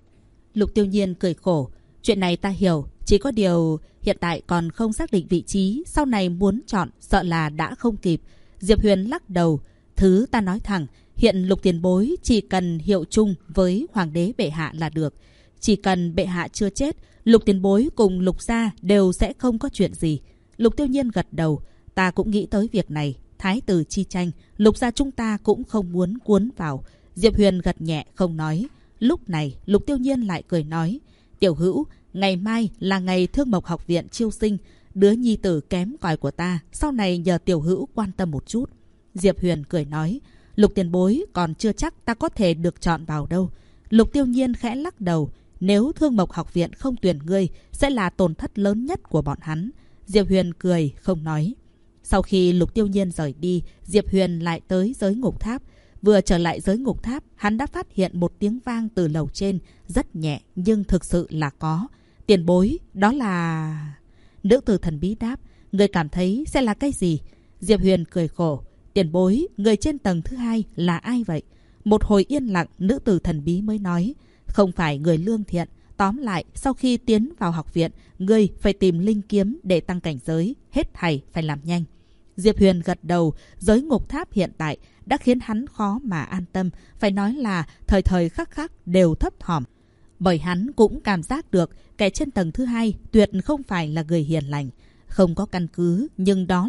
Lục Tiêu Nhiên cười khổ, chuyện này ta hiểu, chỉ có điều hiện tại còn không xác định vị trí, sau này muốn chọn sợ là đã không kịp. Diệp Huyền lắc đầu, thứ ta nói thẳng, hiện Lục tiền bối chỉ cần hiệu chung với hoàng đế bệ hạ là được. Chỉ cần bệ hạ chưa chết, Lục tiền bối cùng Lục gia đều sẽ không có chuyện gì. Lục Tiêu Nhiên gật đầu, ta cũng nghĩ tới việc này, thái tử chi tranh, Lục gia chúng ta cũng không muốn cuốn vào. Diệp Huyền gật nhẹ không nói. Lúc này, Lục Tiêu Nhiên lại cười nói, tiểu hữu, ngày mai là ngày Thương Mộc học viện chiêu sinh, đứa nhi tử kém cỏi của ta, sau này nhờ tiểu hữu quan tâm một chút. Diệp Huyền cười nói, Lục tiền bối còn chưa chắc ta có thể được chọn vào đâu. Lục Tiêu Nhiên khẽ lắc đầu, nếu Thương Mộc học viện không tuyển ngươi, sẽ là tổn thất lớn nhất của bọn hắn. Diệp Huyền cười, không nói. Sau khi Lục Tiêu Nhiên rời đi, Diệp Huyền lại tới giới ngục tháp. Vừa trở lại giới ngục tháp, hắn đã phát hiện một tiếng vang từ lầu trên, rất nhẹ nhưng thực sự là có. Tiền bối, đó là... Nữ tử thần bí đáp, người cảm thấy sẽ là cái gì? Diệp Huyền cười khổ, tiền bối, người trên tầng thứ 2 là ai vậy? Một hồi yên lặng, nữ tử thần bí mới nói, không phải người lương thiện. Tóm lại, sau khi tiến vào học viện, ngươi phải tìm linh kiếm để tăng cảnh giới, hết thảy phải làm nhanh. Diệp Huyền gật đầu, giới ngục tháp hiện tại đã khiến hắn khó mà an tâm, phải nói là thời thời khắc khắc đều thấp thỏm. Bởi hắn cũng cảm giác được kẻ trên tầng thứ 2 tuyệt không phải là người hiền lành. Không có căn cứ, nhưng đó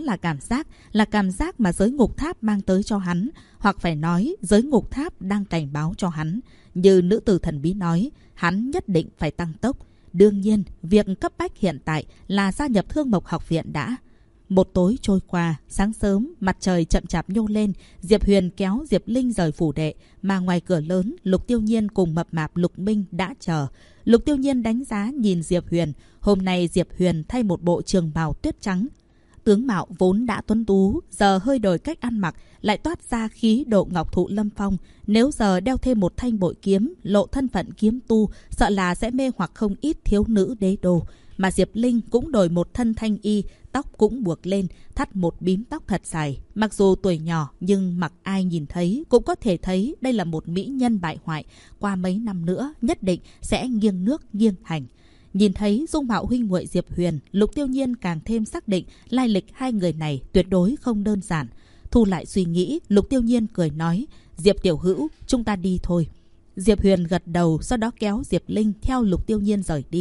là cảm giác mà giới ngục tháp mang tới cho hắn, hoặc phải nói giới ngục tháp đang cảnh báo cho hắn. Như nữ tử thần bí nói, hắn nhất định phải tăng tốc. Đương nhiên, việc cấp bách hiện tại là gia nhập Thương Mộc học viện đã. Một tối trôi qua, sáng sớm, mặt trời chậm chạp nhô lên, Diệp Huyền kéo Diệp Linh rời phủ đệ, mà ngoài cửa lớn, Lục Tiêu Nhiên cùng mập mạp Lục Minh đã chờ. Lục Tiêu Nhiên đánh giá nhìn Diệp Huyền, hôm nay Diệp Huyền thay một bộ trường bào tuyết trắng. Tướng mạo vốn đã tuấn tú, giờ hơi đổi cách ăn mặc, lại toát ra khí độ ngọc thụ lâm phong. Nếu giờ đeo thêm một thanh bội kiếm, lộ thân phận kiếm tu, sợ là sẽ mê hoặc không ít thiếu nữ đế đô. Mà Diệp Linh cũng đổi một thân thanh y, tóc cũng buộc lên, thắt một bím tóc thật dài. Mặc dù tuổi nhỏ, nhưng mặc ai nhìn thấy cũng có thể thấy đây là một mỹ nhân bại hoại. Qua mấy năm nữa, nhất định sẽ nghiêng nước nghiêng thành. Nhìn thấy dung mạo huynh muội Diệp Huyền, Lục Tiêu Nhiên càng thêm xác định lai lịch hai người này tuyệt đối không đơn giản. Thu lại suy nghĩ, Lục Tiêu Nhiên cười nói, Diệp tiểu hữu, chúng ta đi thôi. Diệp Huyền gật đầu, sau đó kéo Diệp Linh theo Lục Tiêu Nhiên rời đi.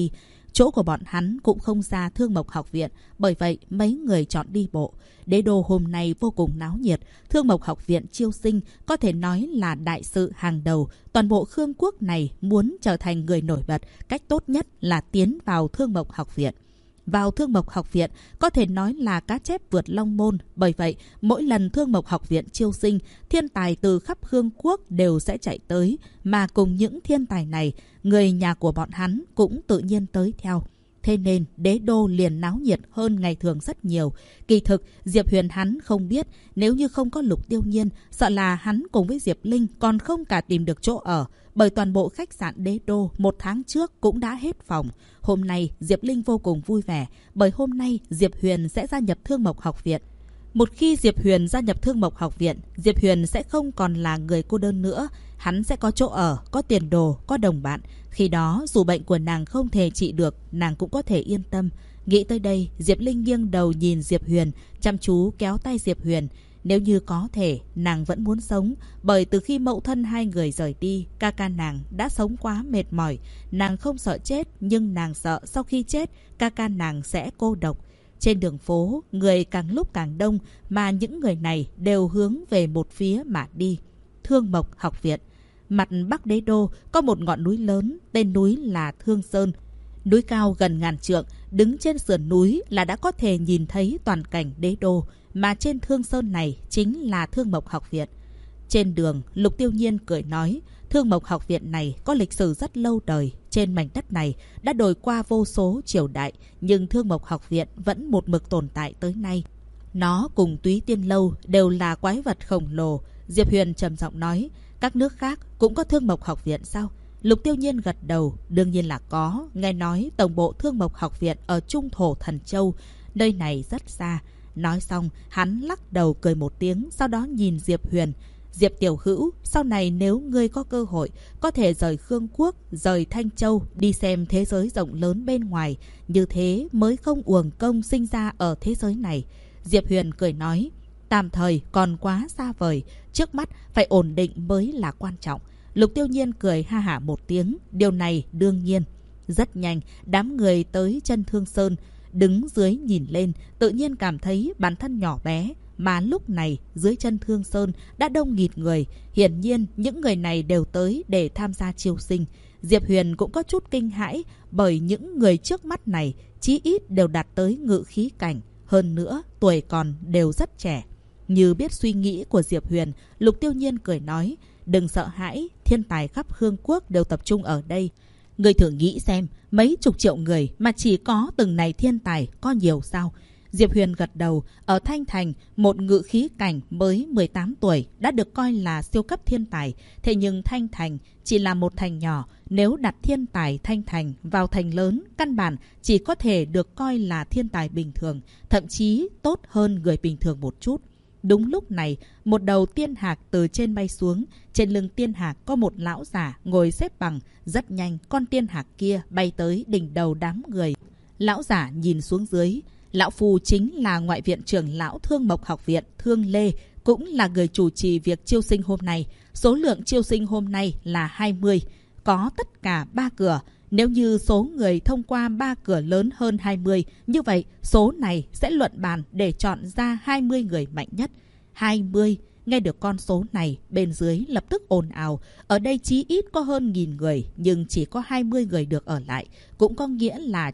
chỗ của bọn hắn cũng không ra Thương Mộc Học viện, bởi vậy mấy người chọn đi bộ. Đế đô hôm nay vô cùng náo nhiệt, Thương Mộc Học viện chiêu sinh có thể nói là đại sự hàng đầu. Toàn bộ Khương quốc này muốn trở thành người nổi bật, cách tốt nhất là tiến vào Thương Mộc Học viện. Vào Thương Mộc Học viện có thể nói là cá chép vượt long môn, bởi vậy mỗi lần Thương Mộc Học viện chiêu sinh, thiên tài từ khắp Khương quốc đều sẽ chạy tới, mà cùng những thiên tài này, người nhà của bọn hắn cũng tự nhiên tới theo. Thế nên đế đô liền náo nhiệt hơn ngày thường rất nhiều. Kỳ thực Diệp Huyền hắn không biết, nếu như không có Lục Tiêu Nhiên, sợ là hắn cùng với Diệp Linh còn không cả tìm được chỗ ở, bởi toàn bộ khách sạn đế đô một tháng trước cũng đã hết phòng. Hôm nay Diệp Linh vô cùng vui vẻ, bởi hôm nay Diệp Huyền sẽ gia nhập Thương Mộc Học viện. Một khi Diệp Huyền gia nhập Thương Mộc Học viện, Diệp Huyền sẽ không còn là người cô đơn nữa. Hắn sẽ có chỗ ở, có tiền đồ, có đồng bạn. Khi đó dù bệnh của nàng không thể trị được, nàng cũng có thể yên tâm. Nghĩ tới đây, Diệp Linh nghiêng đầu nhìn Diệp Huyền, chăm chú kéo tay Diệp Huyền. Nếu như có thể, nàng vẫn muốn sống, bởi từ khi mẫu thân hai người rời đi, ca ca nàng đã sống quá mệt mỏi. Nàng không sợ chết, nhưng nàng sợ sau khi chết, ca ca nàng sẽ cô độc. Trên đường phố, người càng lúc càng đông, mà những người này đều hướng về một phía mà đi. Thương Mộc Học viện. Mặt bắc đế đô có một ngọn núi lớn, tên núi là Thương Sơn. Núi cao gần ngàn trượng, đứng trên sườn núi là đã có thể nhìn thấy toàn cảnh đế đô, mà trên Thương Sơn này chính là Thương Mộc Học viện. Trên đường, Lục Tiêu Nhiên cười nói, Thương Mộc Học viện này có lịch sử rất lâu đời, trên mảnh đất này đã đổi qua vô số triều đại, nhưng Thương Mộc Học viện vẫn một mực tồn tại tới nay. Nó cùng Túy Tiên Lâu đều là quái vật khổng lồ. Diệp Huyền trầm giọng nói, các nước khác cũng có Thương Mộc Học viện sao? Lục Tiêu Nhiên gật đầu, đương nhiên là có. Nghe nói tổng bộ Thương Mộc Học viện ở Trung Thổ Thần Châu, nơi này rất xa. Nói xong, hắn lắc đầu cười một tiếng, sau đó nhìn Diệp Huyền. Diệp tiểu hữu, sau này nếu ngươi có cơ hội, có thể rời Khương quốc, rời Thanh Châu, đi xem thế giới rộng lớn bên ngoài. Như thế mới không uổng công sinh ra ở thế giới này. Diệp Huyền cười nói, tạm thời còn quá xa vời, trước mắt phải ổn định mới là quan trọng. Lục Tiêu Nhiên cười ha hả một tiếng, điều này đương nhiên. Rất nhanh, đám người tới chân Thương Sơn, đứng dưới nhìn lên, tự nhiên cảm thấy bản thân nhỏ bé. Mà lúc này, dưới chân Thương Sơn đã đông nghịt người. Hiển nhiên, những người này đều tới để tham gia chiêu sinh. Diệp Huyền cũng có chút kinh hãi, bởi những người trước mắt này chí ít đều đạt tới ngự khí cảnh. Hơn nữa, tuổi còn đều rất trẻ. Như biết suy nghĩ của Diệp Huyền, Lục Tiêu Nhiên cười nói, đừng sợ hãi, thiên tài khắp Khương quốc đều tập trung ở đây. Người thử nghĩ xem, mấy chục triệu người mà chỉ có từng này thiên tài có nhiều sao? Diệp Huyền gật đầu, ở Thanh Thành, một ngự khí cảnh mới 18 tuổi đã được coi là siêu cấp thiên tài. Thế nhưng Thanh Thành chỉ là một thành nhỏ, nếu đặt thiên tài Thanh Thành vào thành lớn, căn bản chỉ có thể được coi là thiên tài bình thường, thậm chí tốt hơn người bình thường một chút. Đúng lúc này, một đầu tiên hạc từ trên bay xuống. Trên lưng tiên hạc có một lão giả ngồi xếp bằng. Rất nhanh, con tiên hạc kia bay tới đỉnh đầu đám người. Lão giả nhìn xuống dưới. Lão Phu chính là ngoại viện trưởng lão Thương Mộc Học viện Thương Lê, cũng là người chủ trì việc chiêu sinh hôm nay. Số lượng chiêu sinh hôm nay là 20, có tất cả 3 cửa. Nếu như số người thông qua 3 cửa lớn hơn 20, như vậy số này sẽ luận bàn để chọn ra 20 người mạnh nhất. 20, nghe được con số này, bên dưới lập tức ồn ào. Ở đây chí ít có hơn 1000 người, nhưng chỉ có 20 người được ở lại. Cũng có nghĩa là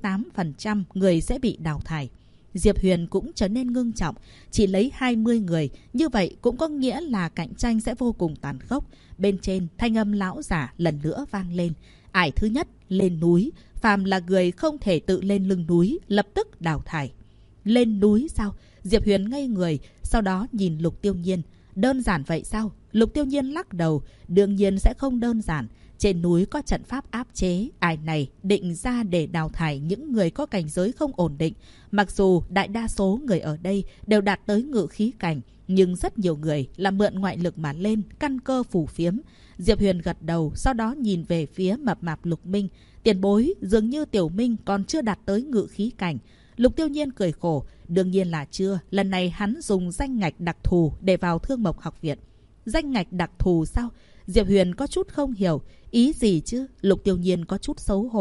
98% người sẽ bị đào thải. Diệp Huyền cũng trở nên ngưng trọng. Chỉ lấy 20 người, như vậy cũng có nghĩa là cạnh tranh sẽ vô cùng tàn khốc. Bên trên, thanh âm lão giả lần nữa vang lên. Ải thứ nhất, lên núi. Phàm là người không thể tự lên lưng núi, lập tức đào thải. Lên núi sao? Diệp Huyền ngây người, sau đó nhìn Lục Tiêu Nhiên. Đơn giản vậy sao? Lục Tiêu Nhiên lắc đầu. Đương nhiên sẽ không đơn giản. Trên núi có trận pháp áp chế. Ai này định ra để đào thải những người có cảnh giới không ổn định. Mặc dù đại đa số người ở đây đều đạt tới ngự khí cảnh, nhưng rất nhiều người là mượn ngoại lực mà lên, căn cơ phù phiếm. Diệp Huyền gật đầu, sau đó nhìn về phía mập mạp Lục Minh. Tiền bối, dường như Tiểu Minh còn chưa đạt tới ngự khí cảnh. Lục Tiêu Nhiên cười khổ, đương nhiên là chưa. Lần này hắn dùng danh ngạch đặc thù để vào Thương Mộc Học viện. Danh ngạch đặc thù sao? Diệp Huyền có chút không hiểu. Ý gì chứ? Lục Tiêu Nhiên có chút xấu hổ.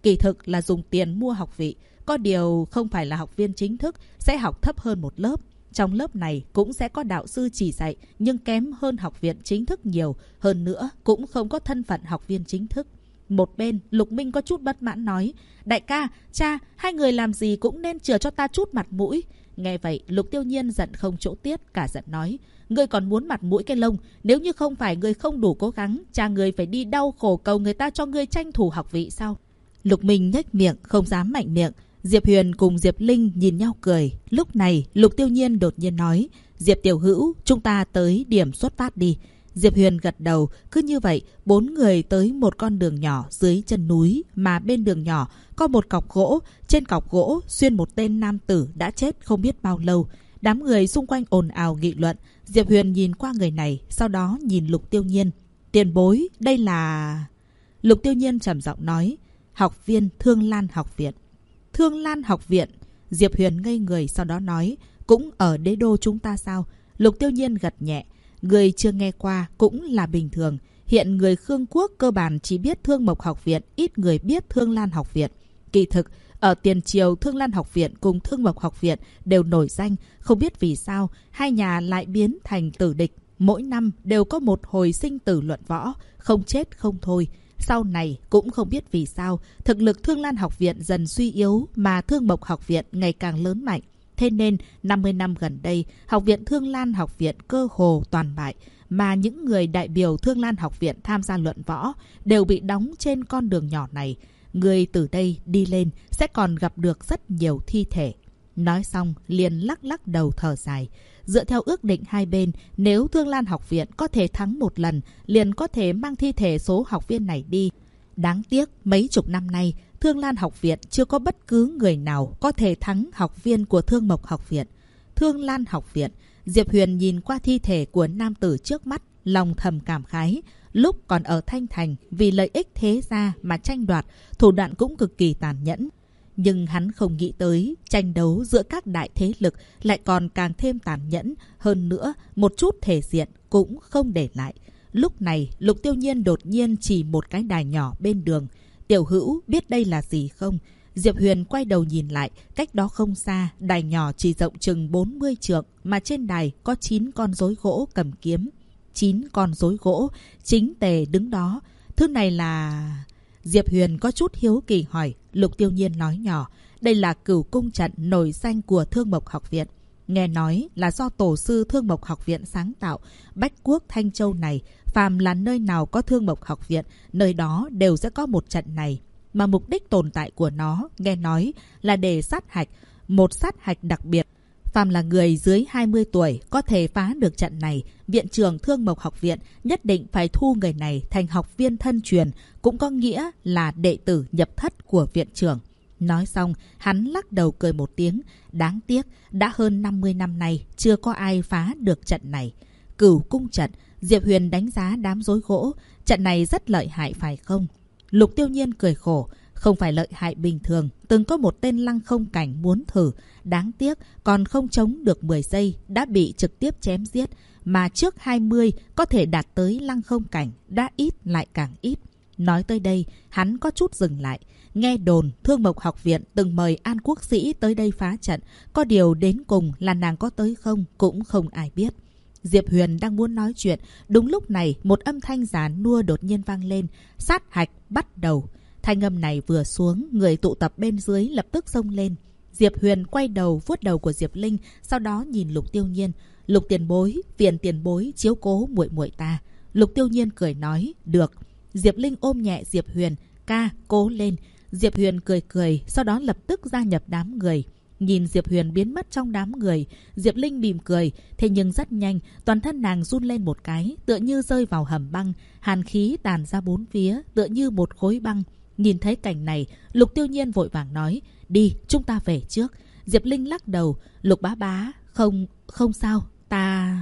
kỳ thực là dùng tiền mua học vị. Có điều không phải là học viên chính thức, sẽ học thấp hơn một lớp. Trong lớp này cũng sẽ có đạo sư chỉ dạy, nhưng kém hơn học viện chính thức nhiều. Hơn nữa, cũng không có thân phận học viên chính thức. Một bên, Lục Minh có chút bất mãn nói, đại ca, cha, hai người làm gì cũng nên chừa cho ta chút mặt mũi. Nghe vậy, Lục Tiêu Nhiên giận không chỗ tiết, cả giận nói, ngươi còn muốn mặt mũi cái lông, nếu như không phải ngươi không đủ cố gắng, cha ngươi phải đi đau khổ cầu người ta cho ngươi tranh thủ học vị sao? Lục Minh nhếch miệng, không dám mạnh miệng. Diệp Huyền cùng Diệp Linh nhìn nhau cười. Lúc này, Lục Tiêu Nhiên đột nhiên nói, Diệp tiểu hữu, chúng ta tới điểm xuất phát đi. Diệp Huyền gật đầu, cứ như vậy, 4 người tới một con đường nhỏ dưới chân núi, mà bên đường nhỏ có một cọc gỗ, trên cọc gỗ xuyên một tên nam tử đã chết không biết bao lâu. Đám người xung quanh ồn ào nghị luận. Diệp Huyền nhìn qua người này, sau đó nhìn Lục Tiêu Nhiên. Tiền bối, đây là... Lục Tiêu Nhiên trầm giọng nói, học viên Thương Lan học viện. Thương Lan học viện. Diệp Huyền ngây người, sau đó nói, cũng ở đế đô chúng ta sao? Lục Tiêu Nhiên gật nhẹ. Người chưa nghe qua cũng là bình thường. Hiện người Khương Quốc cơ bản chỉ biết Thương Mộc học viện, ít người biết Thương Lan học viện. Kỳ thực, ở tiền triều Thương Lan học viện cùng Thương Mộc học viện đều nổi danh. Không biết vì sao, hai nhà lại biến thành tử địch. Mỗi năm đều có một hồi sinh tử luận võ, không chết không thôi. Sau này cũng không biết vì sao, thực lực Thương Lan học viện dần suy yếu mà Thương Mộc học viện ngày càng lớn mạnh. Thế nên, 50 năm gần đây, học viện Thương Lan học viện cơ hồ toàn bại, mà những người đại biểu Thương Lan học viện tham gia luận võ đều bị đóng trên con đường nhỏ này. Người từ đây đi lên sẽ còn gặp được rất nhiều thi thể. Nói xong, liền lắc lắc đầu thở dài. Dựa theo ước định hai bên, nếu Thương Lan học viện có thể thắng một lần, liền có thể mang thi thể số học viên này đi. Đáng tiếc, mấy chục năm nay, Thương Lan học viện chưa có bất cứ người nào có thể thắng học viên của Thương Mộc học viện. Thương Lan học viện, Diệp Huyền nhìn qua thi thể của nam tử trước mắt, lòng thầm cảm khái. Lúc còn ở Thanh Thành, vì lợi ích thế gia mà tranh đoạt, thủ đoạn cũng cực kỳ tàn nhẫn. Nhưng hắn không nghĩ tới, tranh đấu giữa các đại thế lực lại còn càng thêm tàn nhẫn. Hơn nữa, một chút thể diện cũng không để lại. Lúc này, Lục Tiêu Nhiên đột nhiên chỉ một cái đài nhỏ bên đường. Tiểu hữu biết đây là gì không? Diệp Huyền quay đầu nhìn lại, cách đó không xa, đài nhỏ chỉ rộng chừng 40 trượng, mà trên đài có 9 con rối gỗ cầm kiếm. 9 con rối gỗ, chính tề đứng đó. Thứ này là... Diệp Huyền có chút hiếu kỳ hỏi. Lục Tiêu Nhiên nói nhỏ, đây là Cửu Cung trận nổi danh của Thương Mộc học viện. Nghe nói là do tổ sư Thương Mộc học viện sáng tạo. Bách Quốc Thanh Châu này, phàm là nơi nào có Thương Mộc học viện, nơi đó đều sẽ có một trận này. Mà mục đích tồn tại của nó, nghe nói là để sát hạch, một sát hạch đặc biệt. Phàm là người dưới 20 tuổi có thể phá được trận này, viện trưởng Thương Mộc học viện nhất định phải thu người này thành học viên thân truyền, cũng có nghĩa là đệ tử nhập thất của viện trưởng. Nói xong, hắn lắc đầu cười một tiếng. Đáng tiếc, đã hơn 50 năm nay chưa có ai phá được trận này. Cửu Cung trận, Diệp Huyền đánh giá đám rối gỗ. Trận này rất lợi hại phải không? Lục Tiêu Nhiên cười khổ. Không phải lợi hại bình thường, từng có một tên lăng không cảnh muốn thử. Đáng tiếc, còn không chống được 10 giây, đã bị trực tiếp chém giết. Mà trước 20 có thể đạt tới lăng không cảnh, đã ít lại càng ít. Nói tới đây, hắn có chút dừng lại. Nghe đồn, Thương Mộc học viện từng mời An Quốc Sĩ tới đây phá trận. Có điều đến cùng là nàng có tới không, cũng không ai biết. Diệp Huyền đang muốn nói chuyện. Đúng lúc này, một âm thanh già nua đột nhiên vang lên. Sát hạch bắt đầu. Thanh âm này vừa xuống, người tụ tập bên dưới lập tức xông lên. Diệp Huyền quay đầu, vuốt đầu của Diệp Linh, sau đó nhìn Lục Tiêu Nhiên. Lục tiền bối, phiền tiền bối chiếu cố muội muội ta. Lục Tiêu Nhiên cười nói, được. Diệp Linh ôm nhẹ Diệp Huyền, ca, cố lên. Diệp Huyền cười cười, sau đó lập tức gia nhập đám người. Nhìn Diệp Huyền biến mất trong đám người, Diệp Linh mỉm cười, thế nhưng rất nhanh, toàn thân nàng run lên một cái, tựa như rơi vào hầm băng, hàn khí tàn ra bốn phía, tựa như một khối băng. Nhìn thấy cảnh này, Lục Tiêu Nhiên vội vàng nói, đi, chúng ta về trước. Diệp Linh lắc đầu, Lục bá bá, không sao, ta...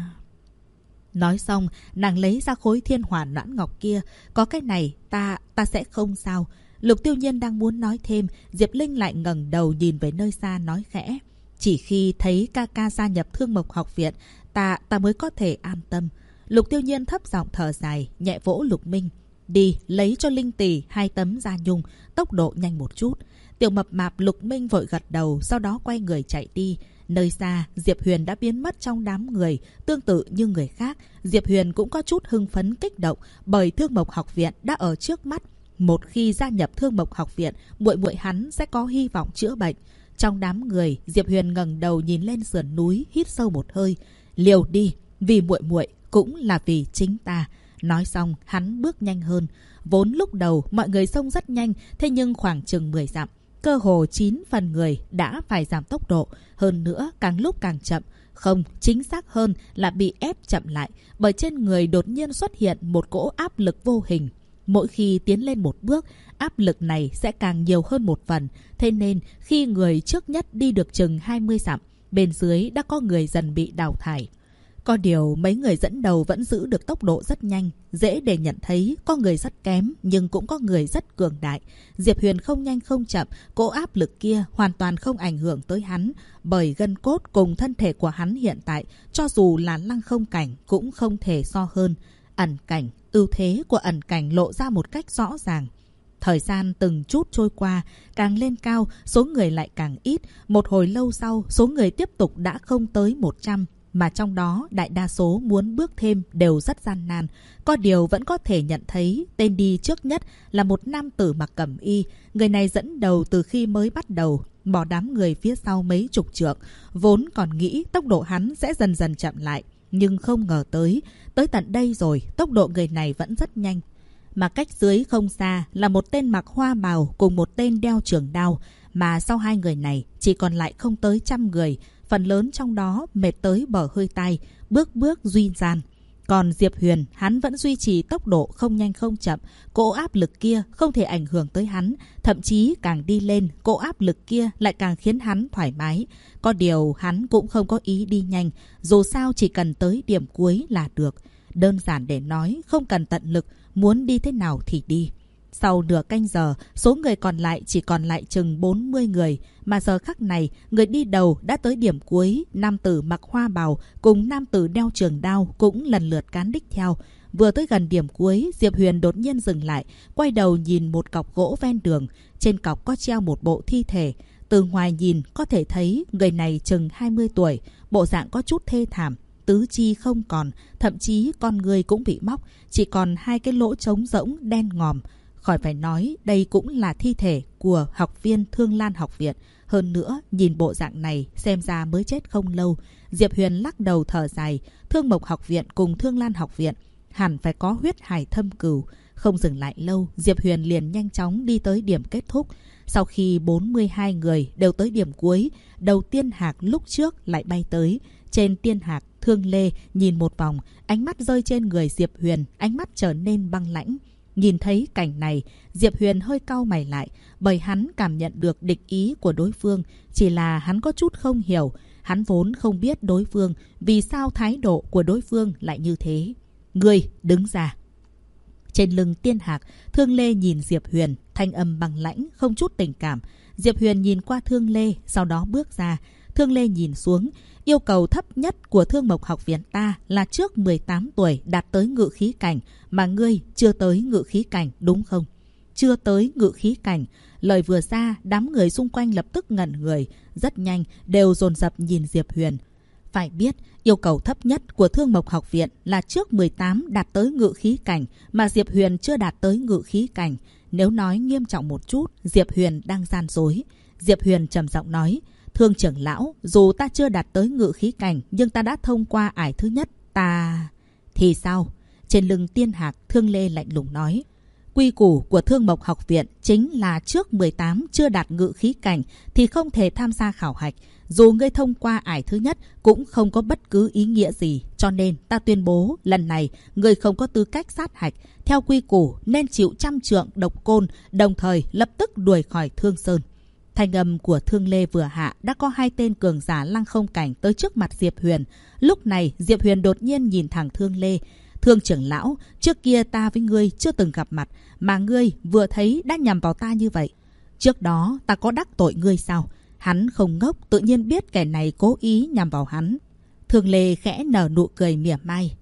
Nói xong, nàng lấy ra khối thiên hỏa noãn ngọc kia, có cái này, ta sẽ không sao. Lục Tiêu Nhiên đang muốn nói thêm, Diệp Linh lại ngẩng đầu nhìn về nơi xa nói khẽ. Chỉ khi thấy ca ca gia nhập Thương Mộc học viện, ta mới có thể an tâm. Lục Tiêu Nhiên thấp giọng thở dài, nhẹ vỗ Lục Minh. đi lấy cho Linh Tỷ 2 tấm da nhung, tốc độ nhanh một chút. Tiểu mập mạp Lục Minh vội gật đầu, sau đó quay người chạy đi. Nơi xa, Diệp Huyền đã biến mất trong đám người. Tương tự như người khác, Diệp Huyền cũng có chút hưng phấn kích động bởi Thương Mộc Học Viện đã ở trước mắt. Một khi gia nhập Thương Mộc Học Viện, muội muội hắn sẽ có hy vọng chữa bệnh. Trong đám người, Diệp Huyền ngẩng đầu nhìn lên sườn núi, hít sâu một hơi. Liều đi, vì muội muội cũng là vì chính ta. Nói xong, hắn bước nhanh hơn. Vốn lúc đầu mọi người xông rất nhanh, thế nhưng khoảng chừng 10 dặm, cơ hồ 9 phần người đã phải giảm tốc độ. Hơn nữa, càng lúc càng chậm. Không, chính xác hơn là bị ép chậm lại, bởi trên người đột nhiên xuất hiện một cỗ áp lực vô hình. Mỗi khi tiến lên một bước, áp lực này sẽ càng nhiều hơn một phần. Thế nên, khi người trước nhất đi được chừng 20 dặm, bên dưới đã có người dần bị đào thải. Có điều mấy người dẫn đầu vẫn giữ được tốc độ rất nhanh. Dễ để nhận thấy có người rất kém, nhưng cũng có người rất cường đại. Diệp Huyền không nhanh không chậm, cỗ áp lực kia hoàn toàn không ảnh hưởng tới hắn. Bởi gân cốt cùng thân thể của hắn hiện tại, cho dù là lăng không cảnh cũng không thể so hơn. Ẩn cảnh, ưu thế của ẩn cảnh lộ ra một cách rõ ràng. Thời gian từng chút trôi qua, càng lên cao, số người lại càng ít. Một hồi lâu sau, số người tiếp tục đã không tới 100. Mà trong đó, đại đa số muốn bước thêm đều rất gian nan. Có điều vẫn có thể nhận thấy tên đi trước nhất là một nam tử mặc cẩm y. Người này dẫn đầu từ khi mới bắt đầu, bỏ đám người phía sau mấy chục trượng. Vốn còn nghĩ tốc độ hắn sẽ dần dần chậm lại. Nhưng không ngờ tới tận đây rồi, tốc độ người này vẫn rất nhanh. Mà cách dưới không xa là một tên mặc hoa bào cùng một tên đeo trường đao. Mà sau hai người này chỉ còn lại không tới 100 người. Phần lớn trong đó mệt tới bở hơi tai, bước bước duy gian. Còn Diệp Huyền, hắn vẫn duy trì tốc độ không nhanh không chậm. Cỗ áp lực kia không thể ảnh hưởng tới hắn. Thậm chí càng đi lên, cỗ áp lực kia lại càng khiến hắn thoải mái. Có điều hắn cũng không có ý đi nhanh. Dù sao chỉ cần tới điểm cuối là được. Đơn giản để nói, không cần tận lực, muốn đi thế nào thì đi. Sau nửa canh giờ, số người còn lại chỉ còn lại chừng 40 người. Mà giờ khắc này, người đi đầu đã tới điểm cuối. Nam tử mặc hoa bào cùng nam tử đeo trường đao cũng lần lượt cán đích theo. Vừa tới gần điểm cuối, Diệp Huyền đột nhiên dừng lại, quay đầu nhìn một cọc gỗ ven đường. Trên cọc có treo một bộ thi thể. Từ ngoài nhìn có thể thấy người này chừng 20 tuổi, bộ dạng có chút thê thảm. Tứ chi không còn, thậm chí con người cũng bị móc, chỉ còn 2 cái lỗ trống rỗng đen ngòm. Khỏi phải nói, đây cũng là thi thể của học viên Thương Lan Học Viện. Hơn nữa, nhìn bộ dạng này xem ra mới chết không lâu. Diệp Huyền lắc đầu thở dài. Thương Mộc Học Viện cùng Thương Lan Học Viện hẳn phải có huyết hải thâm cừu. Không dừng lại lâu, Diệp Huyền liền nhanh chóng đi tới điểm kết thúc. Sau khi 42 người đều tới điểm cuối, đầu tiên hạc lúc trước lại bay tới. Trên tiên hạc, Thương Lê nhìn một vòng, ánh mắt rơi trên người Diệp Huyền, ánh mắt trở nên băng lãnh. Nhìn thấy cảnh này, Diệp Huyền hơi cau mày lại, bởi hắn cảm nhận được địch ý của đối phương. Chỉ là hắn có chút không hiểu, hắn vốn không biết đối phương, vì sao thái độ của đối phương lại như thế. Ngươi, đứng ra. Trên lưng tiên hạc, Thương Lê nhìn Diệp Huyền, thanh âm bằng lãnh, không chút tình cảm. Diệp Huyền nhìn qua Thương Lê, sau đó bước ra. Thương Lê nhìn xuống, yêu cầu thấp nhất của Thương Mộc Học Viện ta là trước 18 tuổi đạt tới ngự khí cảnh, mà ngươi chưa tới ngự khí cảnh, đúng không? Chưa tới ngự khí cảnh. Lời vừa ra, đám người xung quanh lập tức ngẩn người, rất nhanh đều dồn dập nhìn Diệp Huyền. Phải biết, yêu cầu thấp nhất của Thương Mộc Học Viện là trước 18 đạt tới ngự khí cảnh, mà Diệp Huyền chưa đạt tới ngự khí cảnh. Nếu nói nghiêm trọng một chút, Diệp Huyền đang gian dối. Diệp Huyền trầm giọng nói, Thương trưởng lão, dù ta chưa đạt tới ngự khí cảnh, nhưng ta đã thông qua ải thứ nhất, ta... Thì sao? Trên lưng tiên hạc, Thương Lê lạnh lùng nói. Quy củ của Thương Mộc Học Viện chính là trước 18 chưa đạt ngự khí cảnh thì không thể tham gia khảo hạch. Dù ngươi thông qua ải thứ nhất cũng không có bất cứ ý nghĩa gì. Cho nên ta tuyên bố lần này ngươi không có tư cách sát hạch. Theo quy củ nên chịu 100 trượng độc côn, đồng thời lập tức đuổi khỏi Thương Sơn. Thanh âm của Thương Lê vừa hạ đã có 2 tên cường giả lăng không cảnh tới trước mặt Diệp Huyền. Lúc này Diệp Huyền đột nhiên nhìn thẳng Thương Lê. Thương trưởng lão, trước kia ta với ngươi chưa từng gặp mặt, mà ngươi vừa thấy đã nhằm vào ta như vậy. Trước đó ta có đắc tội ngươi sao? Hắn không ngốc, tự nhiên biết kẻ này cố ý nhằm vào hắn. Thương Lê khẽ nở nụ cười mỉa mai.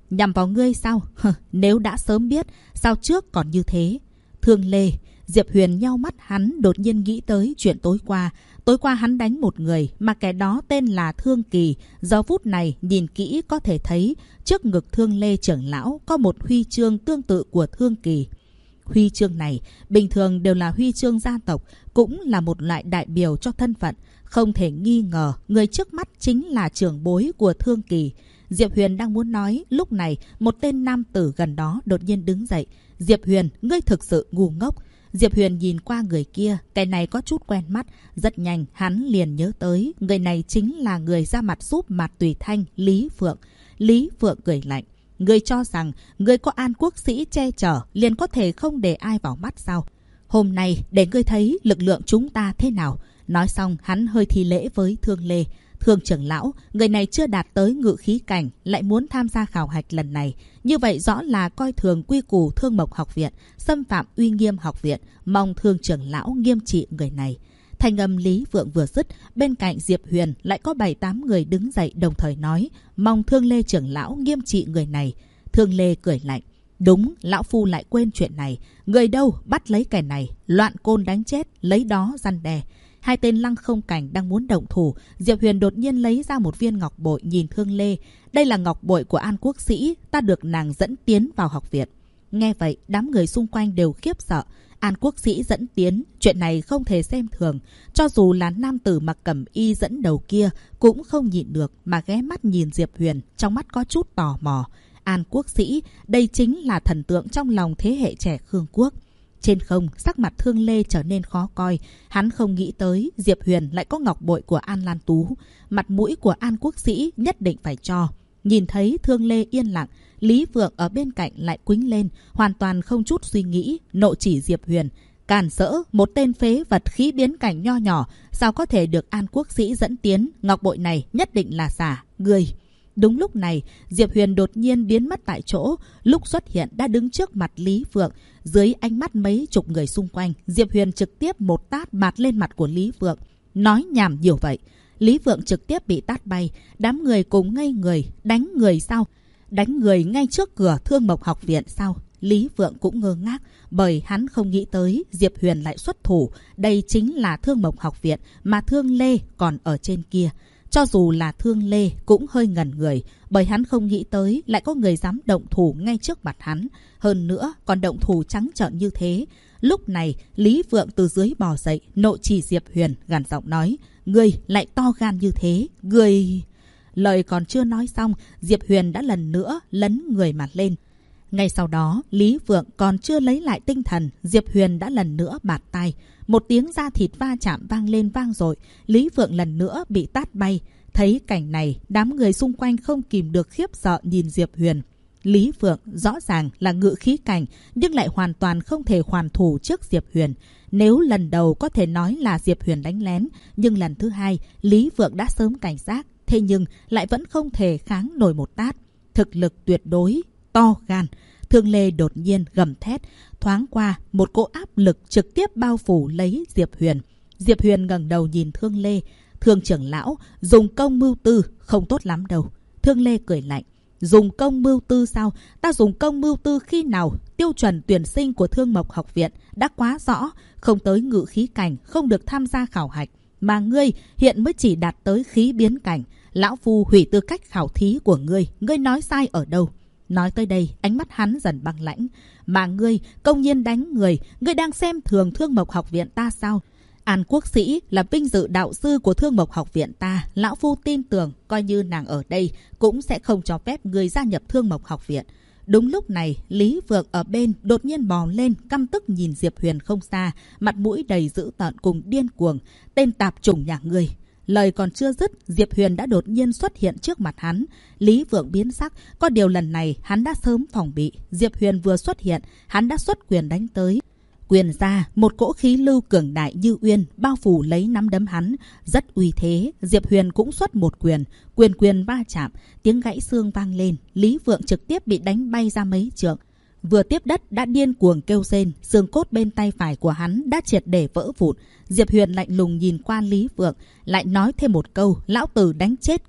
Nhằm vào ngươi sao? Nếu đã sớm biết, sao trước còn như thế? Thương Lê. Diệp Huyền nheo mắt, hắn đột nhiên nghĩ tới chuyện tối qua. Tối qua hắn đánh một người mà kẻ đó tên là Thương Kỳ. Giờ phút này nhìn kỹ có thể thấy trước ngực Thương Lê trưởng lão có một huy chương tương tự của Thương Kỳ. Huy chương này bình thường đều là huy chương gia tộc, cũng là một loại đại biểu cho thân phận. Không thể nghi ngờ người trước mắt chính là trưởng bối của Thương Kỳ. Diệp Huyền đang muốn nói, lúc này một tên nam tử gần đó đột nhiên đứng dậy. Diệp Huyền, ngươi thực sự ngu ngốc. Diệp Huyền nhìn qua người kia, cái này có chút quen mắt. Rất nhanh hắn liền nhớ tới, người này chính là người ra mặt giúp Mạt Tùy Thanh, Lý Phượng. Lý Phượng cười lạnh. Ngươi cho rằng ngươi có An Quốc Sĩ che chở liền có thể không để ai vào mắt sao? Hôm nay để ngươi thấy lực lượng chúng ta thế nào. Nói xong hắn hơi thi lễ với Thương Lê. Thương trưởng lão, người này chưa đạt tới ngự khí cảnh, lại muốn tham gia khảo hạch lần này. Như vậy rõ là coi thường quy củ Thương Mộc học viện, xâm phạm uy nghiêm học viện, mong Thương trưởng lão nghiêm trị người này. Thanh âm Lý Phượng vừa dứt, bên cạnh Diệp Huyền lại có 7-8 người đứng dậy đồng thời nói, mong Thương Lê trưởng lão nghiêm trị người này. Thương Lê cười lạnh. Đúng, lão phu lại quên chuyện này. Người đâu, bắt lấy kẻ này, loạn côn đánh chết, lấy đó răn đe. Hai tên Lăng Không Cảnh đang muốn động thủ, Diệp Huyền đột nhiên lấy ra một viên ngọc bội nhìn Thương Lê. Đây là ngọc bội của An Quốc Sĩ, ta được nàng dẫn tiến vào học viện. Nghe vậy, đám người xung quanh đều khiếp sợ. An Quốc Sĩ dẫn tiến, chuyện này không thể xem thường. Cho dù là nam tử mặc cẩm y dẫn đầu kia, cũng không nhịn được mà ghé mắt nhìn Diệp Huyền, trong mắt có chút tò mò. An Quốc Sĩ, đây chính là thần tượng trong lòng thế hệ trẻ Khương Quốc. Trên không, sắc mặt Thương Lê trở nên khó coi. Hắn không nghĩ tới Diệp Huyền lại có ngọc bội của An Lan Tú. Mặt mũi của An Quốc Sĩ nhất định phải cho. Nhìn thấy Thương Lê yên lặng, Lý Phượng ở bên cạnh lại quýnh lên, hoàn toàn không chút suy nghĩ, nộ chỉ Diệp Huyền. Càn rỡ, một tên phế vật khí biến cảnh nho nhỏ, sao có thể được An Quốc Sĩ dẫn tiến? Ngọc bội này nhất định là giả, ngươi. Đúng lúc này, Diệp Huyền đột nhiên biến mất tại chỗ, lúc xuất hiện đã đứng trước mặt Lý Phượng. Dưới ánh mắt mấy chục người xung quanh, Diệp Huyền trực tiếp một tát bạt lên mặt của Lý Phượng. Nói nhảm nhiều vậy. Lý Phượng trực tiếp bị tát bay, đám người cùng ngây người. Đánh người sao? Đánh người ngay trước cửa Thương Mộc học viện sao? Lý Phượng cũng ngơ ngác, bởi hắn không nghĩ tới Diệp Huyền lại xuất thủ. Đây chính là Thương Mộc học viện, mà Thương Lê còn ở trên kia. Cho dù là Thương Lê cũng hơi ngẩn người, bởi hắn không nghĩ tới lại có người dám động thủ ngay trước mặt hắn. Hơn nữa còn động thủ trắng trợn như thế. Lúc này Lý Phượng từ dưới bò dậy, nộ chỉ Diệp Huyền, gằn giọng nói, ngươi lại to gan như thế, ngươi... Lời còn chưa nói xong, Diệp Huyền đã lần nữa lấn người mặt lên. Ngay sau đó, Lý Phượng còn chưa lấy lại tinh thần, Diệp Huyền đã lần nữa bạt tai. Một tiếng da thịt va chạm vang lên vang dội, Lý Phượng lần nữa bị tát bay. Thấy cảnh này, đám người xung quanh không kìm được khiếp sợ nhìn Diệp Huyền. Lý Phượng rõ ràng là ngự khí cảnh, nhưng lại hoàn toàn không thể hoàn thủ trước Diệp Huyền. Nếu lần đầu có thể nói là Diệp Huyền đánh lén, nhưng lần thứ hai, Lý Phượng đã sớm cảnh giác. Thế nhưng lại vẫn không thể kháng nổi một tát. Thực lực tuyệt đối, to gan. Thương Lê đột nhiên gầm thét, thoáng qua một cỗ áp lực trực tiếp bao phủ lấy Diệp Huyền. Diệp Huyền ngẩng đầu nhìn Thương Lê. Thương trưởng lão, dùng công mưu tư không tốt lắm đâu. Thương Lê cười lạnh. Dùng công mưu tư sao? Ta dùng công mưu tư khi nào? Tiêu chuẩn tuyển sinh của Thương Mộc học viện đã quá rõ. Không tới ngự khí cảnh, không được tham gia khảo hạch. Mà ngươi hiện mới chỉ đạt tới khí biến cảnh. Lão phu hủy tư cách khảo thí của ngươi. Ngươi nói sai ở đâu? Nói tới đây, ánh mắt hắn dần băng lãnh. Mà ngươi công nhiên đánh người, ngươi đang xem thường Thương Mộc học viện ta sao? An Quốc Sĩ là vinh dự đạo sư của Thương Mộc học viện ta. Lão phu tin tưởng, coi như nàng ở đây cũng sẽ không cho phép ngươi gia nhập Thương Mộc học viện. Đúng lúc này, Lý Phượng ở bên đột nhiên bò lên, căm tức nhìn Diệp Huyền không xa, mặt mũi đầy dữ tợn cùng điên cuồng. Tên tạp chủng nhà ngươi. Lời còn chưa dứt, Diệp Huyền đã đột nhiên xuất hiện trước mặt hắn. Lý Phượng biến sắc, có điều lần này hắn đã sớm phòng bị. Diệp Huyền vừa xuất hiện, hắn đã xuất quyền đánh tới. Quyền ra, một cỗ khí lưu cường đại như uyên bao phủ lấy nắm đấm hắn, rất uy thế. Diệp Huyền cũng xuất một quyền, quyền va chạm, tiếng gãy xương vang lên. Lý Phượng trực tiếp bị đánh bay ra mấy trượng. Vừa tiếp đất đã điên cuồng kêu rên, xương cốt bên tay phải của hắn đã triệt để vỡ vụn. Diệp Huyền lạnh lùng nhìn qua Lý Phượng, lại nói thêm một câu, lão tử đánh chết người.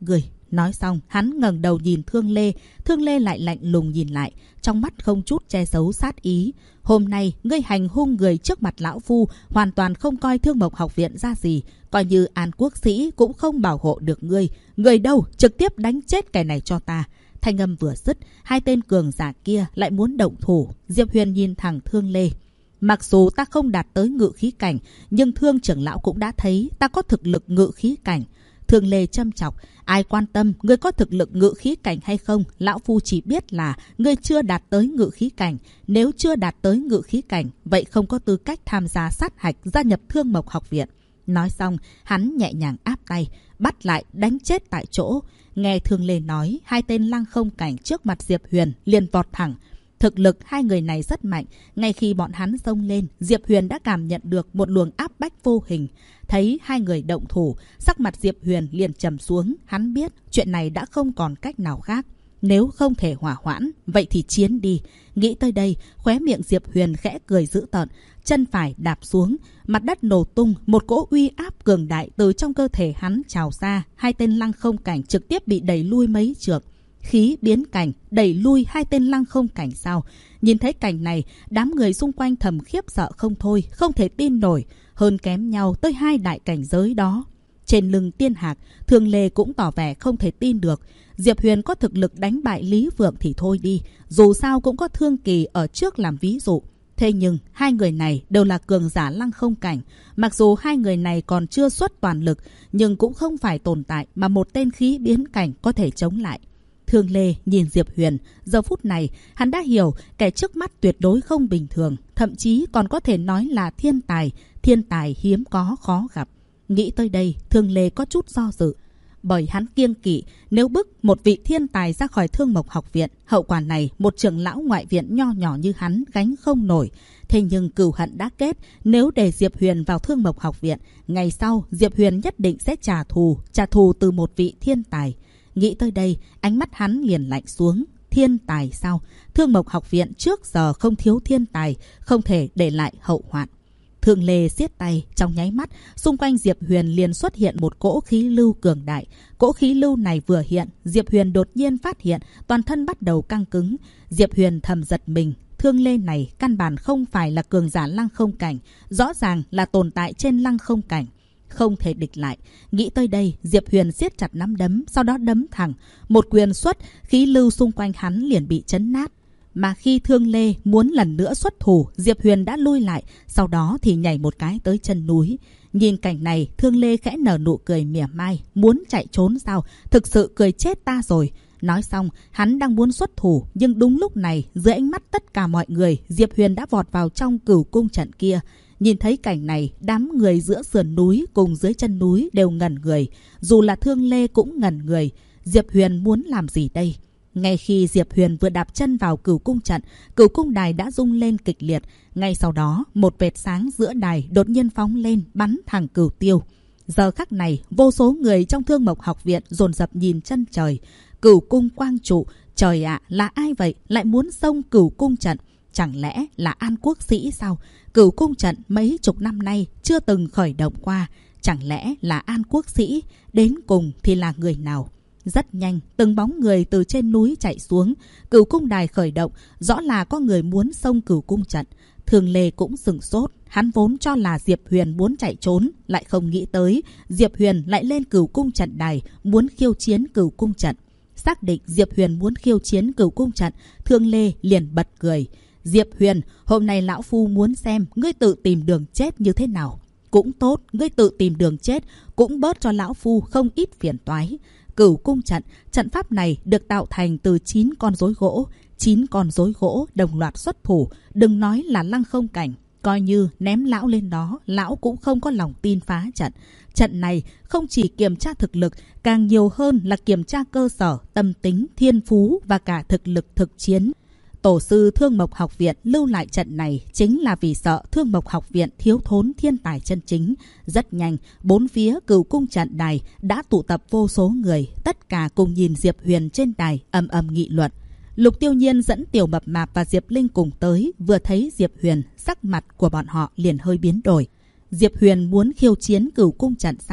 Nói xong, hắn ngẩng đầu nhìn Thương Lê. Thương Lê lại lạnh lùng nhìn lại, trong mắt không chút che giấu sát ý. Hôm nay, ngươi hành hung người trước mặt lão phu, hoàn toàn không coi Thương Mộc học viện ra gì. Coi như An Quốc sĩ cũng không bảo hộ được ngươi. Người đâu, trực tiếp đánh chết kẻ này cho ta. Thanh âm vừa dứt, hai tên cường giả kia lại muốn động thủ. Diệp Huyền nhìn thẳng Thương Lê. Mặc dù ta không đạt tới ngự khí cảnh, nhưng Thương trưởng lão cũng đã thấy ta có thực lực ngự khí cảnh. Thương Lê châm chọc, ai quan tâm ngươi có thực lực ngự khí cảnh hay không, lão phu chỉ biết là ngươi chưa đạt tới ngự khí cảnh. Nếu chưa đạt tới ngự khí cảnh, vậy không có tư cách tham gia sát hạch gia nhập Thương Mộc học viện. Nói xong, hắn nhẹ nhàng áp tay, bắt lại đánh chết tại chỗ. Nghe Thương Lê nói, hai tên lăng không cảnh trước mặt Diệp Huyền liền vọt thẳng. Thực lực hai người này rất mạnh. Ngay khi bọn hắn xông lên, Diệp Huyền đã cảm nhận được một luồng áp bách vô hình. Thấy hai người động thủ, sắc mặt Diệp Huyền liền trầm xuống. Hắn biết chuyện này đã không còn cách nào khác. Nếu không thể hỏa hoãn, vậy thì chiến đi. Nghĩ tới đây, khóe miệng Diệp Huyền khẽ cười dữ tợn. Chân phải đạp xuống, mặt đất nổ tung, một cỗ uy áp cường đại từ trong cơ thể hắn trào ra. Hai tên lăng không cảnh trực tiếp bị đẩy lui mấy trượng. Khí biến cảnh đẩy lui hai tên lăng không cảnh sao? Nhìn thấy cảnh này, đám người xung quanh thầm khiếp sợ không thôi, không thể tin nổi, hơn kém nhau tới hai đại cảnh giới đó. Trên lưng Tiên Hạc, Thương Lê cũng tỏ vẻ không thể tin được. Diệp Huyền có thực lực đánh bại Lý Vượng thì thôi đi, dù sao cũng có Thương Kỳ ở trước làm ví dụ. Thế nhưng hai người này đều là cường giả lăng không cảnh. Mặc dù hai người này còn chưa xuất toàn lực, nhưng cũng không phải tồn tại mà một tên khí biến cảnh có thể chống lại. Thương Lê nhìn Diệp Huyền, giờ phút này hắn đã hiểu kẻ trước mắt tuyệt đối không bình thường, thậm chí còn có thể nói là thiên tài hiếm có khó gặp. Nghĩ tới đây, Thương Lê có chút do dự, bởi hắn kiêng kỵ nếu bức một vị thiên tài ra khỏi Thương Mộc học viện, hậu quả này một trưởng lão ngoại viện nho nhỏ như hắn gánh không nổi. Thế nhưng cừu hận đã kết, nếu để Diệp Huyền vào Thương Mộc học viện, ngày sau Diệp Huyền nhất định sẽ trả thù từ một vị thiên tài. Nghĩ tới đây, ánh mắt hắn liền lạnh xuống. Thiên tài sao? Thương Mộc học viện trước giờ không thiếu thiên tài, không thể để lại hậu hoạn. Thương Lê siết tay, trong nháy mắt, xung quanh Diệp Huyền liền xuất hiện một cỗ khí lưu cường đại. Cỗ khí lưu này vừa hiện, Diệp Huyền đột nhiên phát hiện, toàn thân bắt đầu căng cứng. Diệp Huyền thầm giật mình. Thương Lê này căn bản không phải là cường giả lăng không cảnh, rõ ràng là tồn tại trên lăng không cảnh. Không thể địch lại. Nghĩ tới đây, Diệp Huyền siết chặt nắm đấm, sau đó đấm thẳng. Một quyền xuất, khí lưu xung quanh hắn liền bị chấn nát. Mà khi Thương Lê muốn lần nữa xuất thủ, Diệp Huyền đã lui lại, sau đó thì nhảy một cái tới chân núi. Nhìn cảnh này, Thương Lê khẽ nở nụ cười mỉa mai. Muốn chạy trốn sao? Thực sự cười chết ta rồi. Nói xong, hắn đang muốn xuất thủ, nhưng đúng lúc này, dưới ánh mắt tất cả mọi người, Diệp Huyền đã vọt vào trong Cửu cung trận kia. Nhìn thấy cảnh này, đám người giữa sườn núi cùng dưới chân núi đều ngẩn người. Dù là Thương Lê cũng ngẩn người. Diệp Huyền muốn làm gì đây? Ngay khi Diệp Huyền vừa đạp chân vào Cửu cung trận, Cửu cung đài đã rung lên kịch liệt. Ngay sau đó, một vệt sáng giữa đài đột nhiên phóng lên, bắn thẳng Cửu Tiêu. Giờ khắc này, vô số người trong Thương Mộc học viện dồn dập nhìn chân trời. Cửu cung quang trụ, trời ạ, là ai vậy? Lại muốn xông Cửu cung trận? Chẳng lẽ là An Quốc sĩ sao? Cửu cung trận mấy chục năm nay chưa từng khởi động qua. Chẳng lẽ là An Quốc sĩ? Đến cùng thì là người nào? Rất nhanh, từng bóng người từ trên núi chạy xuống. Cửu cung đài khởi động, rõ là có người muốn xông Cửu cung trận. Thương Lê cũng sửng sốt. Hắn vốn cho là Diệp Huyền muốn chạy trốn, lại không nghĩ tới Diệp Huyền lại lên Cửu cung trận đài, muốn khiêu chiến Cửu cung trận. Xác định Diệp Huyền muốn khiêu chiến Cửu cung trận, Thương Lê liền bật cười. Diệp Huyền, hôm nay lão phu muốn xem ngươi tự tìm đường chết như thế nào. Cũng tốt, ngươi tự tìm đường chết, cũng bớt cho lão phu không ít phiền toái. Cửu cung trận, trận pháp này được tạo thành từ 9 con rối gỗ. 9 con rối gỗ đồng loạt xuất thủ, đừng nói là lăng không cảnh. Coi như ném lão lên đó, lão cũng không có lòng tin phá trận. Trận này không chỉ kiểm tra thực lực, càng nhiều hơn là kiểm tra cơ sở, tâm tính, thiên phú và cả thực lực thực chiến. Tổ sư Thương Mộc học viện lưu lại trận này chính là vì sợ Thương Mộc học viện thiếu thốn thiên tài chân chính. Rất nhanh, bốn phía Cửu cung trận đài đã tụ tập vô số người, tất cả cùng nhìn Diệp Huyền trên đài ầm ầm nghị luận. Lục Tiêu Nhiên dẫn Tiểu Mập Mạp và Diệp Linh cùng tới, vừa thấy Diệp Huyền, sắc mặt của bọn họ liền hơi biến đổi. Diệp Huyền muốn khiêu chiến Cửu cung trận sao?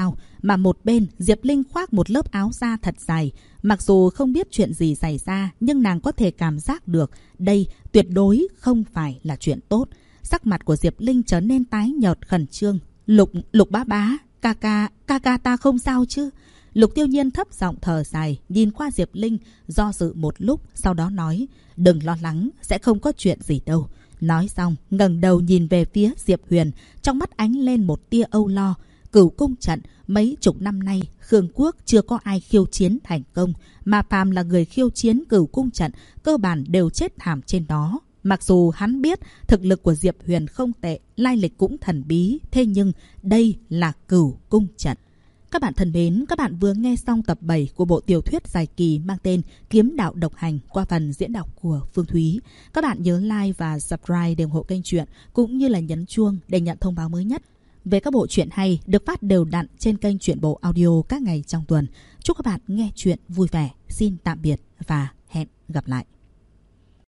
mà một bên Diệp Linh khoác một lớp áo da thật dày. Mặc dù không biết chuyện gì xảy ra, nhưng nàng có thể cảm giác được đây tuyệt đối không phải là chuyện tốt. Sắc mặt của Diệp Linh trở nên tái nhợt khẩn trương. Lục bá, ca ca ta không sao chứ? Lục Tiêu Nhiên thấp giọng thở dài, nhìn qua Diệp Linh, do dự một lúc, sau đó nói, đừng lo lắng, sẽ không có chuyện gì đâu. Nói xong, ngẩng đầu nhìn về phía Diệp Huyền, trong mắt ánh lên một tia âu lo. Cửu cung trận, mấy chục năm nay, Khương quốc chưa có ai khiêu chiến thành công, mà phàm là người khiêu chiến cửu cung trận, cơ bản đều chết thảm trên đó. Mặc dù hắn biết thực lực của Diệp Huyền không tệ, lai lịch cũng thần bí, thế nhưng đây là cửu cung trận. Các bạn thân mến, các bạn vừa nghe xong tập 7 của bộ tiểu thuyết dài kỳ mang tên Kiếm đạo độc hành qua phần diễn đọc của Phương Thúy. Các bạn nhớ like và subscribe để ủng hộ kênh truyện, cũng như là nhấn chuông để nhận thông báo mới nhất về các bộ truyện hay được phát đều đặn trên kênh Truyện Bộ Audio các ngày trong tuần. Chúc các bạn nghe truyện vui vẻ. Xin tạm biệt và hẹn gặp lại.